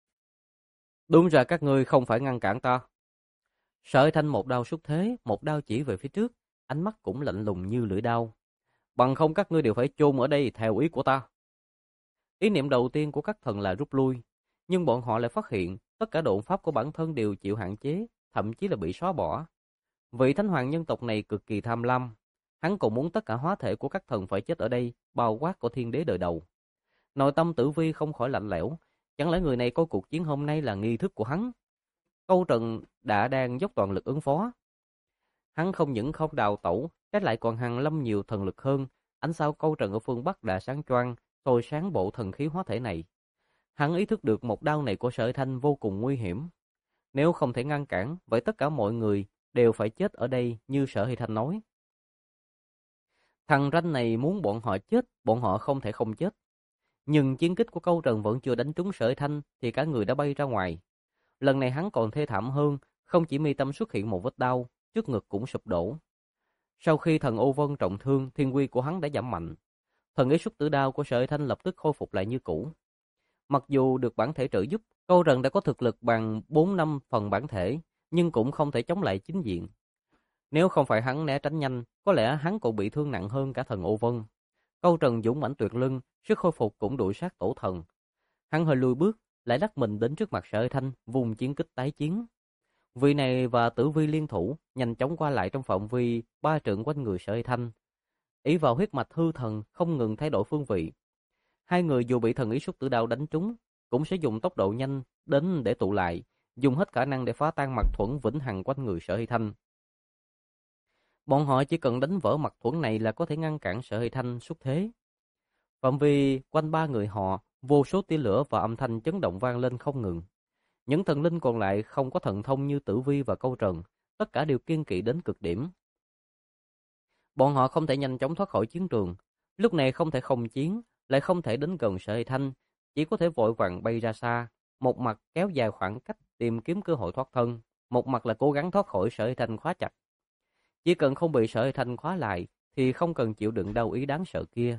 Đúng ra các ngươi không phải ngăn cản ta. Sở Thanh một đao xuất thế, một đao chỉ về phía trước, ánh mắt cũng lạnh lùng như lưỡi đao. Bằng không các ngươi đều phải chôn ở đây theo ý của ta. Ý niệm đầu tiên của các thần là rút lui, nhưng bọn họ lại phát hiện tất cả độn pháp của bản thân đều chịu hạn chế, thậm chí là bị xóa bỏ. Vị thánh hoàng nhân tộc này cực kỳ tham lam, hắn còn muốn tất cả hóa thể của các thần phải chết ở đây, bao quát của thiên đế đời đầu. Nội tâm Tử Vi không khỏi lạnh lẽo, chẳng lẽ người này coi cuộc chiến hôm nay là nghi thức của hắn? Câu Trần đã đang dốc toàn lực ứng phó. Hắn không những không đào tẩu, trái lại còn hàn lâm nhiều thần lực hơn. Ánh sao Câu Trần ở phương Bắc đã sáng choang, soi sáng bộ thần khí hóa thể này. Hắn ý thức được một đao này của Sở Thanh vô cùng nguy hiểm. Nếu không thể ngăn cản, vậy tất cả mọi người đều phải chết ở đây như Sở Hy Thanh nói. Thằng ranh này muốn bọn họ chết, bọn họ không thể không chết. Nhưng chiến kích của Câu Trần vẫn chưa đánh trúng Sở Hy Thanh thì cả người đã bay ra ngoài. Lần này hắn còn thê thảm hơn, không chỉ mi tâm xuất hiện một vết đau, trước ngực cũng sụp đổ. Sau khi thần Ô Vân trọng thương, thiên quy của hắn đã giảm mạnh. Thần ý xuất tử đao của Sở Hy Thanh lập tức khôi phục lại như cũ. Mặc dù được bản thể trợ giúp, Câu Trần đã có thực lực bằng 4-5 phần bản thể, nhưng cũng không thể chống lại chính diện. Nếu không phải hắn né tránh nhanh, có lẽ hắn còn bị thương nặng hơn cả thần Ô Vân. Câu Trần dũng mãnh tuyệt lưng, sức khôi phục cũng đuổi sát tổ thần. Hắn hơi lùi bước, lại lắc mình đến trước mặt Sở Hy Thanh, vùng chiến kích tái chiến. Vị này và Tử Vi liên thủ, nhanh chóng qua lại trong phạm vi 3 trượng quanh người Sở Hy Thanh. Ý vào huyết mạch hư thần không ngừng thay đổi phương vị. Hai người dù bị thần ý xuất tử đao đánh trúng, cũng sẽ dùng tốc độ nhanh đến để tụ lại, dùng hết khả năng để phá tan mặt thuẫn vĩnh hằng quanh người Sở Hy Thanh. Bọn họ chỉ cần đánh vỡ mặt thuẫn này là có thể ngăn cản Sở Hy Thanh xuất thế. Phạm vi quanh ba người họ, vô số tia lửa và âm thanh chấn động vang lên không ngừng. Những thần linh còn lại không có thần thông như Tử Vi và Câu Trần, tất cả đều kiêng kỵ đến cực điểm. Bọn họ không thể nhanh chóng thoát khỏi chiến trường, lúc này không thể không chiến, lại không thể đến gần Sở Hy Thanh, chỉ có thể vội vàng bay ra xa, một mặt kéo dài khoảng cách tìm kiếm cơ hội thoát thân, một mặt là cố gắng thoát khỏi Sở Hy Thanh khóa chặt. Chỉ cần không bị Sở Hy Thanh khóa lại thì không cần chịu đựng đau ý đáng sợ kia.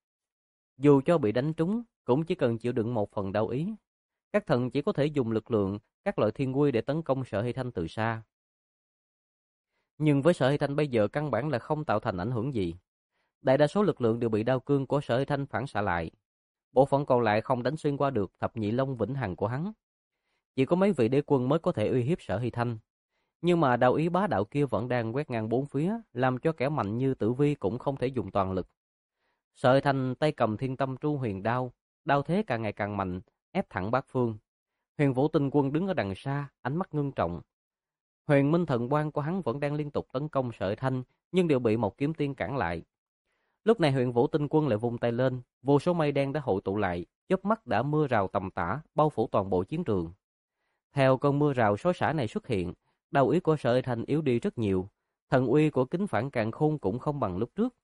Dù cho bị đánh trúng, cũng chỉ cần chịu đựng một phần đau ý. Các thần chỉ có thể dùng lực lượng các loại thiên quy để tấn công Sở Hy Thanh từ xa. Nhưng với Sở Hy Thanh bây giờ căn bản là không tạo thành ảnh hưởng gì. Đại đa số lực lượng đều bị đao cương của Sở Hy Thanh phản xạ lại. Bộ phận còn lại không đánh xuyên qua được thập nhị long vĩnh hằng của hắn. Chỉ có mấy vị đế quân mới có thể uy hiếp Sở Hy Thanh. Nhưng mà đao ý bá đạo kia vẫn đang quét ngang bốn phía, làm cho kẻ mạnh như Tử Vi cũng không thể dùng toàn lực. Sở Hy Thanh tay cầm thiên tâm tru huyền đao, đao thế càng ngày càng mạnh, ép thẳng bát phương. Huyền Vũ Tinh Quân đứng ở đằng xa, ánh mắt ngưng trọng. Huyền Minh Thần Quang của hắn vẫn đang liên tục tấn công Sở Hy Thanh, nhưng đều bị một kiếm tiên cản lại. Lúc này Huyền Vũ Tinh Quân lại vung tay lên, vô số mây đen đã hội tụ lại, chớp mắt đã mưa rào tầm tã, bao phủ toàn bộ chiến trường. Theo cơn mưa rào xối xả này xuất hiện, đao ý của Sở Hy Thanh yếu đi rất nhiều, thần uy của kính phản càn khôn cũng không bằng lúc trước.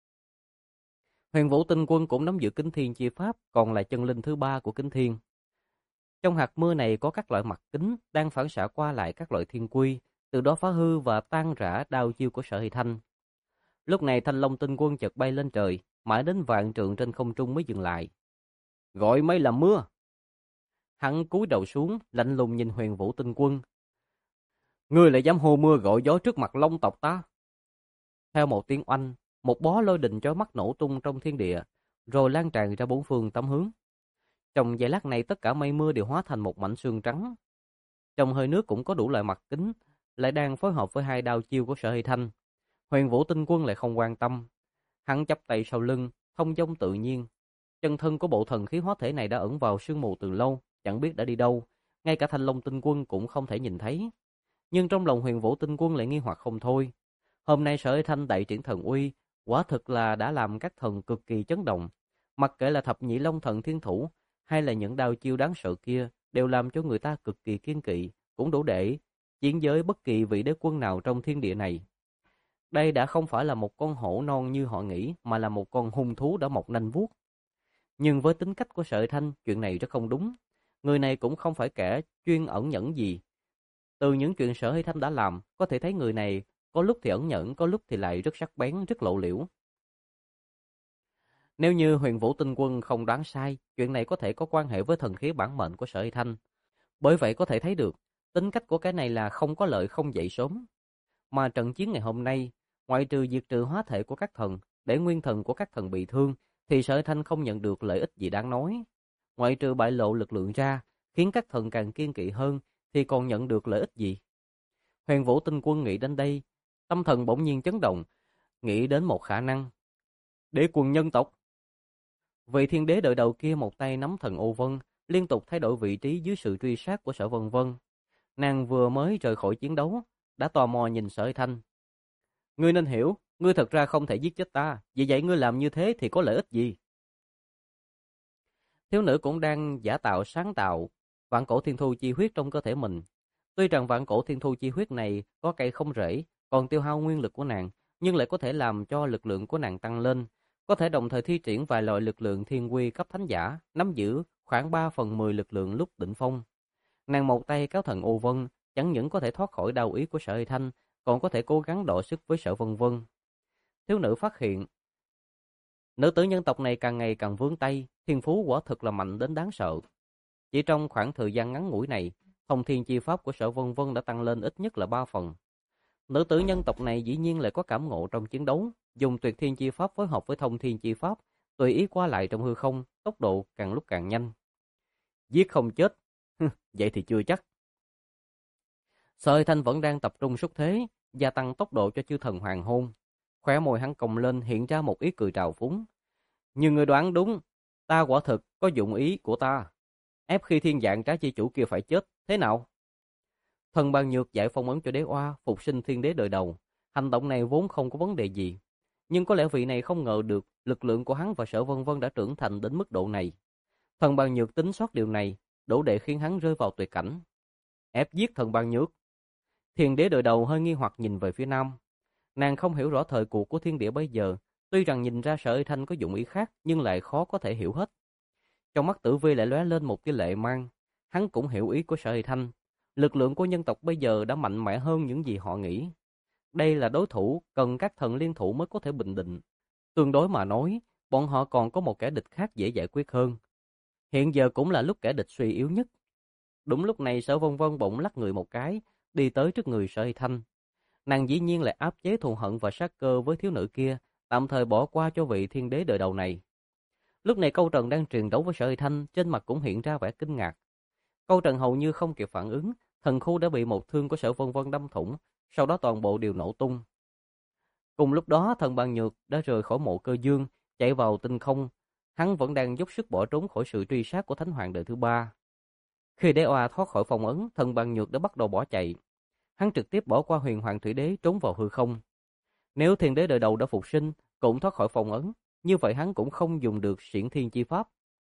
Huyền Vũ Tinh Quân cũng nắm giữ kính thiên chi pháp, còn là chân linh thứ ba của kính thiên. Trong hạt mưa này có các loại mặt kính đang phản xạ qua lại các loại thiên quy, từ đó phá hư và tan rã đao chiêu của Sở Hy Thanh. Lúc này Thanh Long Tinh Quân chợt bay lên trời, mãi đến vạn trượng trên không trung mới dừng lại. Gọi mây làm mưa. Hắn cúi đầu xuống, lạnh lùng nhìn Huyền Vũ Tinh Quân. Ngươi lại dám hô mưa gọi gió trước mặt Long tộc ta? Theo một tiếng oanh, một bó lôi đình chói mắt nổ tung trong thiên địa, rồi lan tràn ra bốn phương tám hướng. Trong giây lát này tất cả mây mưa đều hóa thành một mảnh sương trắng. Trong hơi nước cũng có đủ loại mặt kính, lại đang phối hợp với hai đao chiêu của Sở Hy Thanh. Huyền Vũ Tinh Quân lại không quan tâm. Hắn chắp tay sau lưng, thông dong tự nhiên. Chân thân của bộ thần khí hóa thể này đã ẩn vào sương mù từ lâu, chẳng biết đã đi đâu. Ngay cả Thanh Long Tinh Quân cũng không thể nhìn thấy. Nhưng trong lòng Huyền Vũ Tinh Quân lại nghi hoặc không thôi. Hôm nay Sở Hy Thanh đại triển thần uy, quả thực là đã làm các thần cực kỳ chấn động. Mặc kệ là thập nhị long thần thiên thủ hay là những đao chiêu đáng sợ kia, đều làm cho người ta cực kỳ kiêng kỵ, cũng đủ để chiến với bất kỳ vị đế quân nào trong thiên địa này. Đây đã không phải là một con hổ non như họ nghĩ, mà là một con hung thú đã mọc nanh vuốt. Nhưng với tính cách của Sở Hy Thanh, chuyện này rất không đúng. Người này cũng không phải kẻ chuyên ẩn nhẫn gì. Từ những chuyện Sở Hy Thanh đã làm, có thể thấy người này có lúc thì ẩn nhẫn, có lúc thì lại rất sắc bén, rất lộ liễu. Nếu như Huyền Vũ Tinh Quân không đoán sai, chuyện này có thể có quan hệ với thần khí bản mệnh của Sở Hy Thanh. Bởi vậy có thể thấy được, tính cách của cái này là không có lợi không dậy sớm. Mà trận chiến ngày hôm nay, ngoại trừ diệt trừ hóa thể của các thần, để nguyên thần của các thần bị thương, thì Sở Hy Thanh không nhận được lợi ích gì đáng nói. Ngoại trừ bại lộ lực lượng ra, khiến các thần càng kiên kỵ hơn, thì còn nhận được lợi ích gì? Huyền Vũ Tinh Quân nghĩ đến đây, tâm thần bỗng nhiên chấn động, nghĩ đến một khả năng. Đế quân nhân tộc. Vị thiên đế đợi đầu kia một tay nắm thần ô vân, liên tục thay đổi vị trí dưới sự truy sát của Sở Vân Vân. Nàng vừa mới rời khỏi chiến đấu, đã tò mò nhìn Sở Hy Thanh. Ngươi nên hiểu, ngươi thật ra không thể giết chết ta, vì vậy ngươi làm như thế thì có lợi ích gì? Thiếu nữ cũng đang giả tạo sáng tạo vạn cổ thiên thu chi huyết trong cơ thể mình. Tuy rằng vạn cổ thiên thu chi huyết này có cây không rễ, còn tiêu hao nguyên lực của nàng, nhưng lại có thể làm cho lực lượng của nàng tăng lên, có thể đồng thời thi triển vài loại lực lượng thiên quy cấp thánh giả, nắm giữ khoảng 3/10 lực lượng lúc đỉnh phong. Nàng một tay kéo thần ô vân, chẳng những có thể thoát khỏi đao ý của Sở Hy Thanh, còn có thể cố gắng đọ sức với Sở Vân Vân. Thiếu nữ phát hiện, nữ tử nhân tộc này càng ngày càng vướng tay, thiên phú quả thực là mạnh đến đáng sợ. Chỉ trong khoảng thời gian ngắn ngủi này, thông thiên chi pháp của Sở Vân Vân đã tăng lên ít nhất là 3 phần. Nữ tử nhân tộc này dĩ nhiên lại có cảm ngộ trong chiến đấu, dùng tuyệt thiên chi pháp phối hợp với thông thiên chi pháp, tùy ý qua lại trong hư không, tốc độ càng lúc càng nhanh. Giết không chết, vậy thì chưa chắc. Sở Hy Thanh vẫn đang tập trung xúc thế, gia tăng tốc độ cho chư thần hoàng hôn. Khóe môi hắn cong lên hiện ra một ý cười trào phúng. Như người đoán đúng, ta quả thực có dụng ý của ta. Ép khi thiên dạng trái chi chủ kia phải chết, thế nào? Thần Bàn Nhược giải phong ấn cho đế oa, phục sinh thiên đế đời đầu. Hành động này vốn không có vấn đề gì. Nhưng có lẽ vị này không ngờ được lực lượng của hắn và Sở Vân Vân đã trưởng thành đến mức độ này. Thần Bàn Nhược tính soát điều này, đủ để khiến hắn rơi vào tuyệt cảnh. Ép giết Thần Bàn Nhược. Thiên đế đời đầu hơi nghi hoặc nhìn về phía nam. Nàng không hiểu rõ thời cuộc của thiên địa bây giờ, tuy rằng nhìn ra Sở Hy Thanh có dụng ý khác, nhưng lại khó có thể hiểu hết. Trong mắt Tử Vi lại lóe lên một tia lệ mang, hắn cũng hiểu ý của Sở Hy Thanh. Lực lượng của nhân tộc bây giờ đã mạnh mẽ hơn những gì họ nghĩ. Đây là đối thủ cần các thần liên thủ mới có thể bình định. Tương đối mà nói, bọn họ còn có một kẻ địch khác dễ giải quyết hơn. Hiện giờ cũng là lúc kẻ địch suy yếu nhất. Đúng lúc này Sở Vân Vân bỗng lắc người một cái, đi tới trước người Sở Hy Thanh. Nàng dĩ nhiên lại áp chế thù hận và sát cơ với thiếu nữ kia, tạm thời bỏ qua cho vị thiên đế đời đầu này. Lúc này Câu Trần đang truyền đấu với Sở Hy Thanh, trên mặt cũng hiện ra vẻ kinh ngạc. Câu Trần hầu như không kịp phản ứng, thần khu đã bị một thương của Sở Vân Vân đâm thủng, sau đó toàn bộ đều nổ tung. Cùng lúc đó, Thần Bàn Nhược đã rời khỏi mộ Cơ Dương, chạy vào tinh không. Hắn vẫn đang dốc sức bỏ trốn khỏi sự truy sát của Thánh Hoàng đời thứ ba. Khi đế oa thoát khỏi phong ấn, Thần Bàn Nhược đã bắt đầu bỏ chạy. Hắn trực tiếp bỏ qua Huyền Hoàng Thủy Đế trốn vào hư không. Nếu Thiên Đế đời đầu đã phục sinh, cũng thoát khỏi phong ấn, như vậy hắn cũng không dùng được Xiển Thiên chi pháp.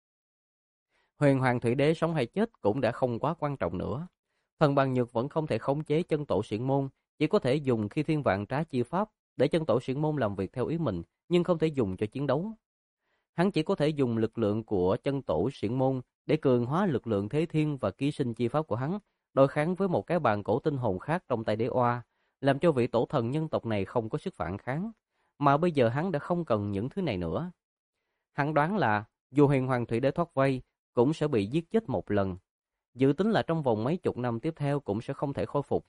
Huyền Hoàng Thủy Đế sống hay chết cũng đã không quá quan trọng nữa. Thần Bàn Nhược vẫn không thể khống chế chân tổ Xiển Môn, chỉ có thể dùng khi thiên vạn trá chi pháp để chân tổ Xiển Môn làm việc theo ý mình, nhưng không thể dùng cho chiến đấu. Hắn chỉ có thể dùng lực lượng của chân tổ Xiển Môn để cường hóa lực lượng thế thiên và ký sinh chi pháp của hắn, đối kháng với một cái bàn cổ tinh hồn khác trong tay đế oa, làm cho vị tổ thần nhân tộc này không có sức phản kháng. Mà bây giờ hắn đã không cần những thứ này nữa. Hắn đoán là dù Huyền Hoàng Thủy Đế thoát vây, cũng sẽ bị giết chết một lần. Dự tính là trong vòng mấy chục năm tiếp theo cũng sẽ không thể khôi phục.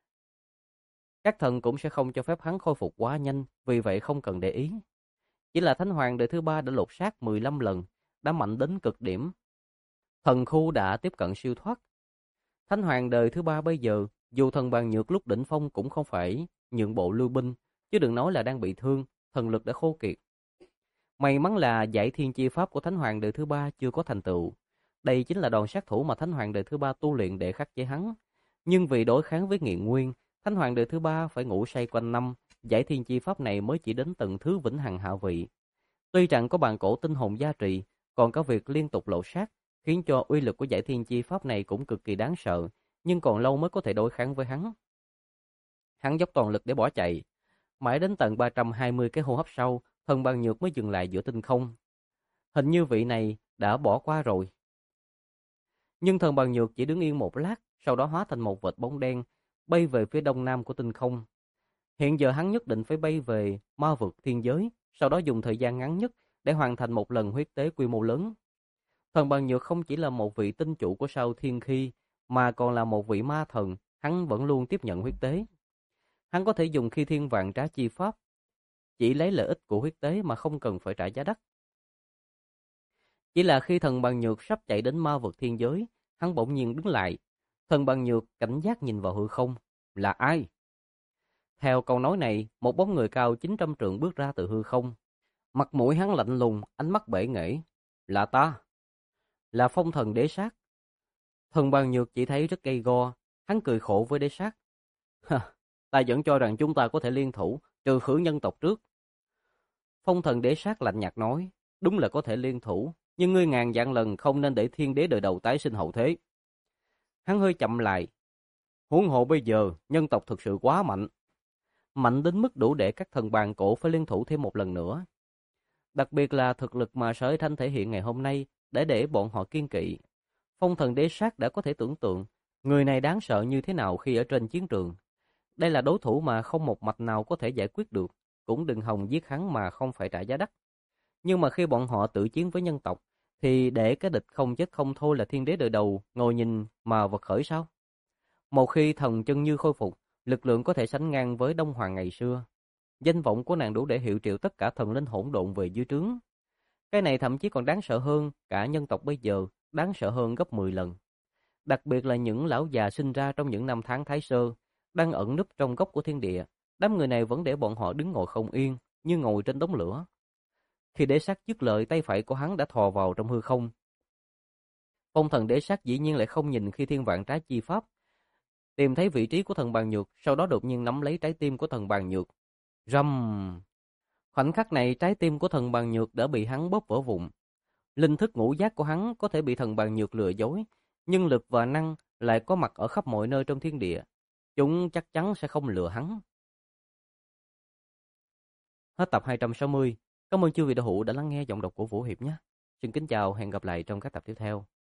Các thần cũng sẽ không cho phép hắn khôi phục quá nhanh, vì vậy không cần để ý. Chỉ là Thánh Hoàng đời thứ ba đã lột xác 15 lần, đã mạnh đến cực điểm. Thần khu đã tiếp cận siêu thoát. Thánh Hoàng đời thứ ba bây giờ, dù Thần Bàn Nhược lúc đỉnh phong cũng không phải nhượng bộ lưu binh, chứ đừng nói là đang bị thương, thần lực đã khô kiệt. May mắn là giải thiên chi pháp của Thánh Hoàng đời thứ ba chưa có thành tựu. Đây chính là đòn sát thủ mà Thánh Hoàng đời thứ ba tu luyện để khắc chế hắn. Nhưng vì đối kháng với Nghiện Nguyên, Thánh Hoàng đời thứ ba phải ngủ say quanh năm, giải thiên chi pháp này mới chỉ đến tầng thứ vĩnh hằng hạ vị. Tuy rằng có bàn cổ tinh hồn gia trì, còn có việc liên tục lộ sát, khiến cho uy lực của giải thiên chi pháp này cũng cực kỳ đáng sợ, nhưng còn lâu mới có thể đối kháng với hắn. Hắn dốc toàn lực để bỏ chạy, mãi đến tận 320 cái hô hấp sau, Thần Bàn Nhược mới dừng lại giữa tinh không. Hình như vị này đã bỏ qua rồi. Nhưng Thần Bàn Nhược chỉ đứng yên một lát, sau đó hóa thành một vệt bóng đen, bay về phía đông nam của tinh không. Hiện giờ hắn nhất định phải bay về ma vực thiên giới, sau đó dùng thời gian ngắn nhất để hoàn thành một lần huyết tế quy mô lớn. Thần Bàn Nhược không chỉ là một vị tinh chủ của sao thiên khi, mà còn là một vị ma thần, hắn vẫn luôn tiếp nhận huyết tế. Hắn có thể dùng khi thiên vạn trá chi pháp, chỉ lấy lợi ích của huyết tế mà không cần phải trả giá đắt. Chỉ là khi Thần Bàn Nhược sắp chạy đến ma vực thiên giới, hắn bỗng nhiên đứng lại. Thần Bàn Nhược cảnh giác nhìn vào hư không. Là ai? Theo câu nói này, một bóng người cao 900 trượng bước ra từ hư không. Mặt mũi hắn lạnh lùng, ánh mắt bể nghễ. Là ta. Là Phong Thần Đế Sát. Thần Bàn Nhược chỉ thấy rất gay go. Hắn cười khổ với Đế Sát. Ta vẫn cho rằng chúng ta có thể liên thủ, trừ khử nhân tộc trước. Phong Thần Đế Sát lạnh nhạt nói. Đúng là có thể liên thủ, nhưng ngươi ngàn vạn lần không nên để thiên đế đời đầu tái sinh hậu thế. Hắn hơi chậm lại. Huống hồ bây giờ, nhân tộc thực sự quá mạnh. Mạnh đến mức đủ để các thần bàn cổ phải liên thủ thêm một lần nữa. Đặc biệt là thực lực mà Sở Thanh thể hiện ngày hôm nay để bọn họ kiên kỵ. Phong Thần Đế Sát đã có thể tưởng tượng người này đáng sợ như thế nào khi ở trên chiến trường. Đây là đối thủ mà không một mạch nào có thể giải quyết được, cũng đừng hòng giết hắn mà không phải trả giá đắt. Nhưng mà khi bọn họ tự chiến với nhân tộc, thì để cái địch không chết không thôi là thiên đế đời đầu ngồi nhìn mà vật khởi sao? Một khi thần chân như khôi phục, lực lượng có thể sánh ngang với Đông Hoàng ngày xưa. Danh vọng của nàng đủ để hiệu triệu tất cả thần linh hỗn độn về dưới trướng. Cái này thậm chí còn đáng sợ hơn cả nhân tộc bây giờ, đáng sợ hơn gấp 10 lần. Đặc biệt là những lão già sinh ra trong những năm tháng Thái Sơ, đang ẩn núp trong góc của thiên địa. Đám người này vẫn để bọn họ đứng ngồi không yên, như ngồi trên đống lửa. Khi Đế Sát dứt lời, tay phải của hắn đã thò vào trong hư không. Phong Thần Đế Sát dĩ nhiên lại không nhìn khi thiên vạn trái chi pháp, tìm thấy vị trí của Thần Bàn Nhược, sau đó đột nhiên nắm lấy trái tim của Thần Bàn Nhược. Rầm! Khoảnh khắc này, trái tim của Thần Bàn Nhược đã bị hắn bóp vỡ vụn. Linh thức ngũ giác của hắn có thể bị Thần Bàn Nhược lừa dối, nhưng lực và năng lại có mặt ở khắp mọi nơi trong thiên địa. Chúng chắc chắn sẽ không lừa hắn. Hết tập 260. Cảm ơn chư vị đạo hữu đã lắng nghe giọng đọc của Vũ Hiệp nhé. Xin kính chào, hẹn gặp lại trong các tập tiếp theo.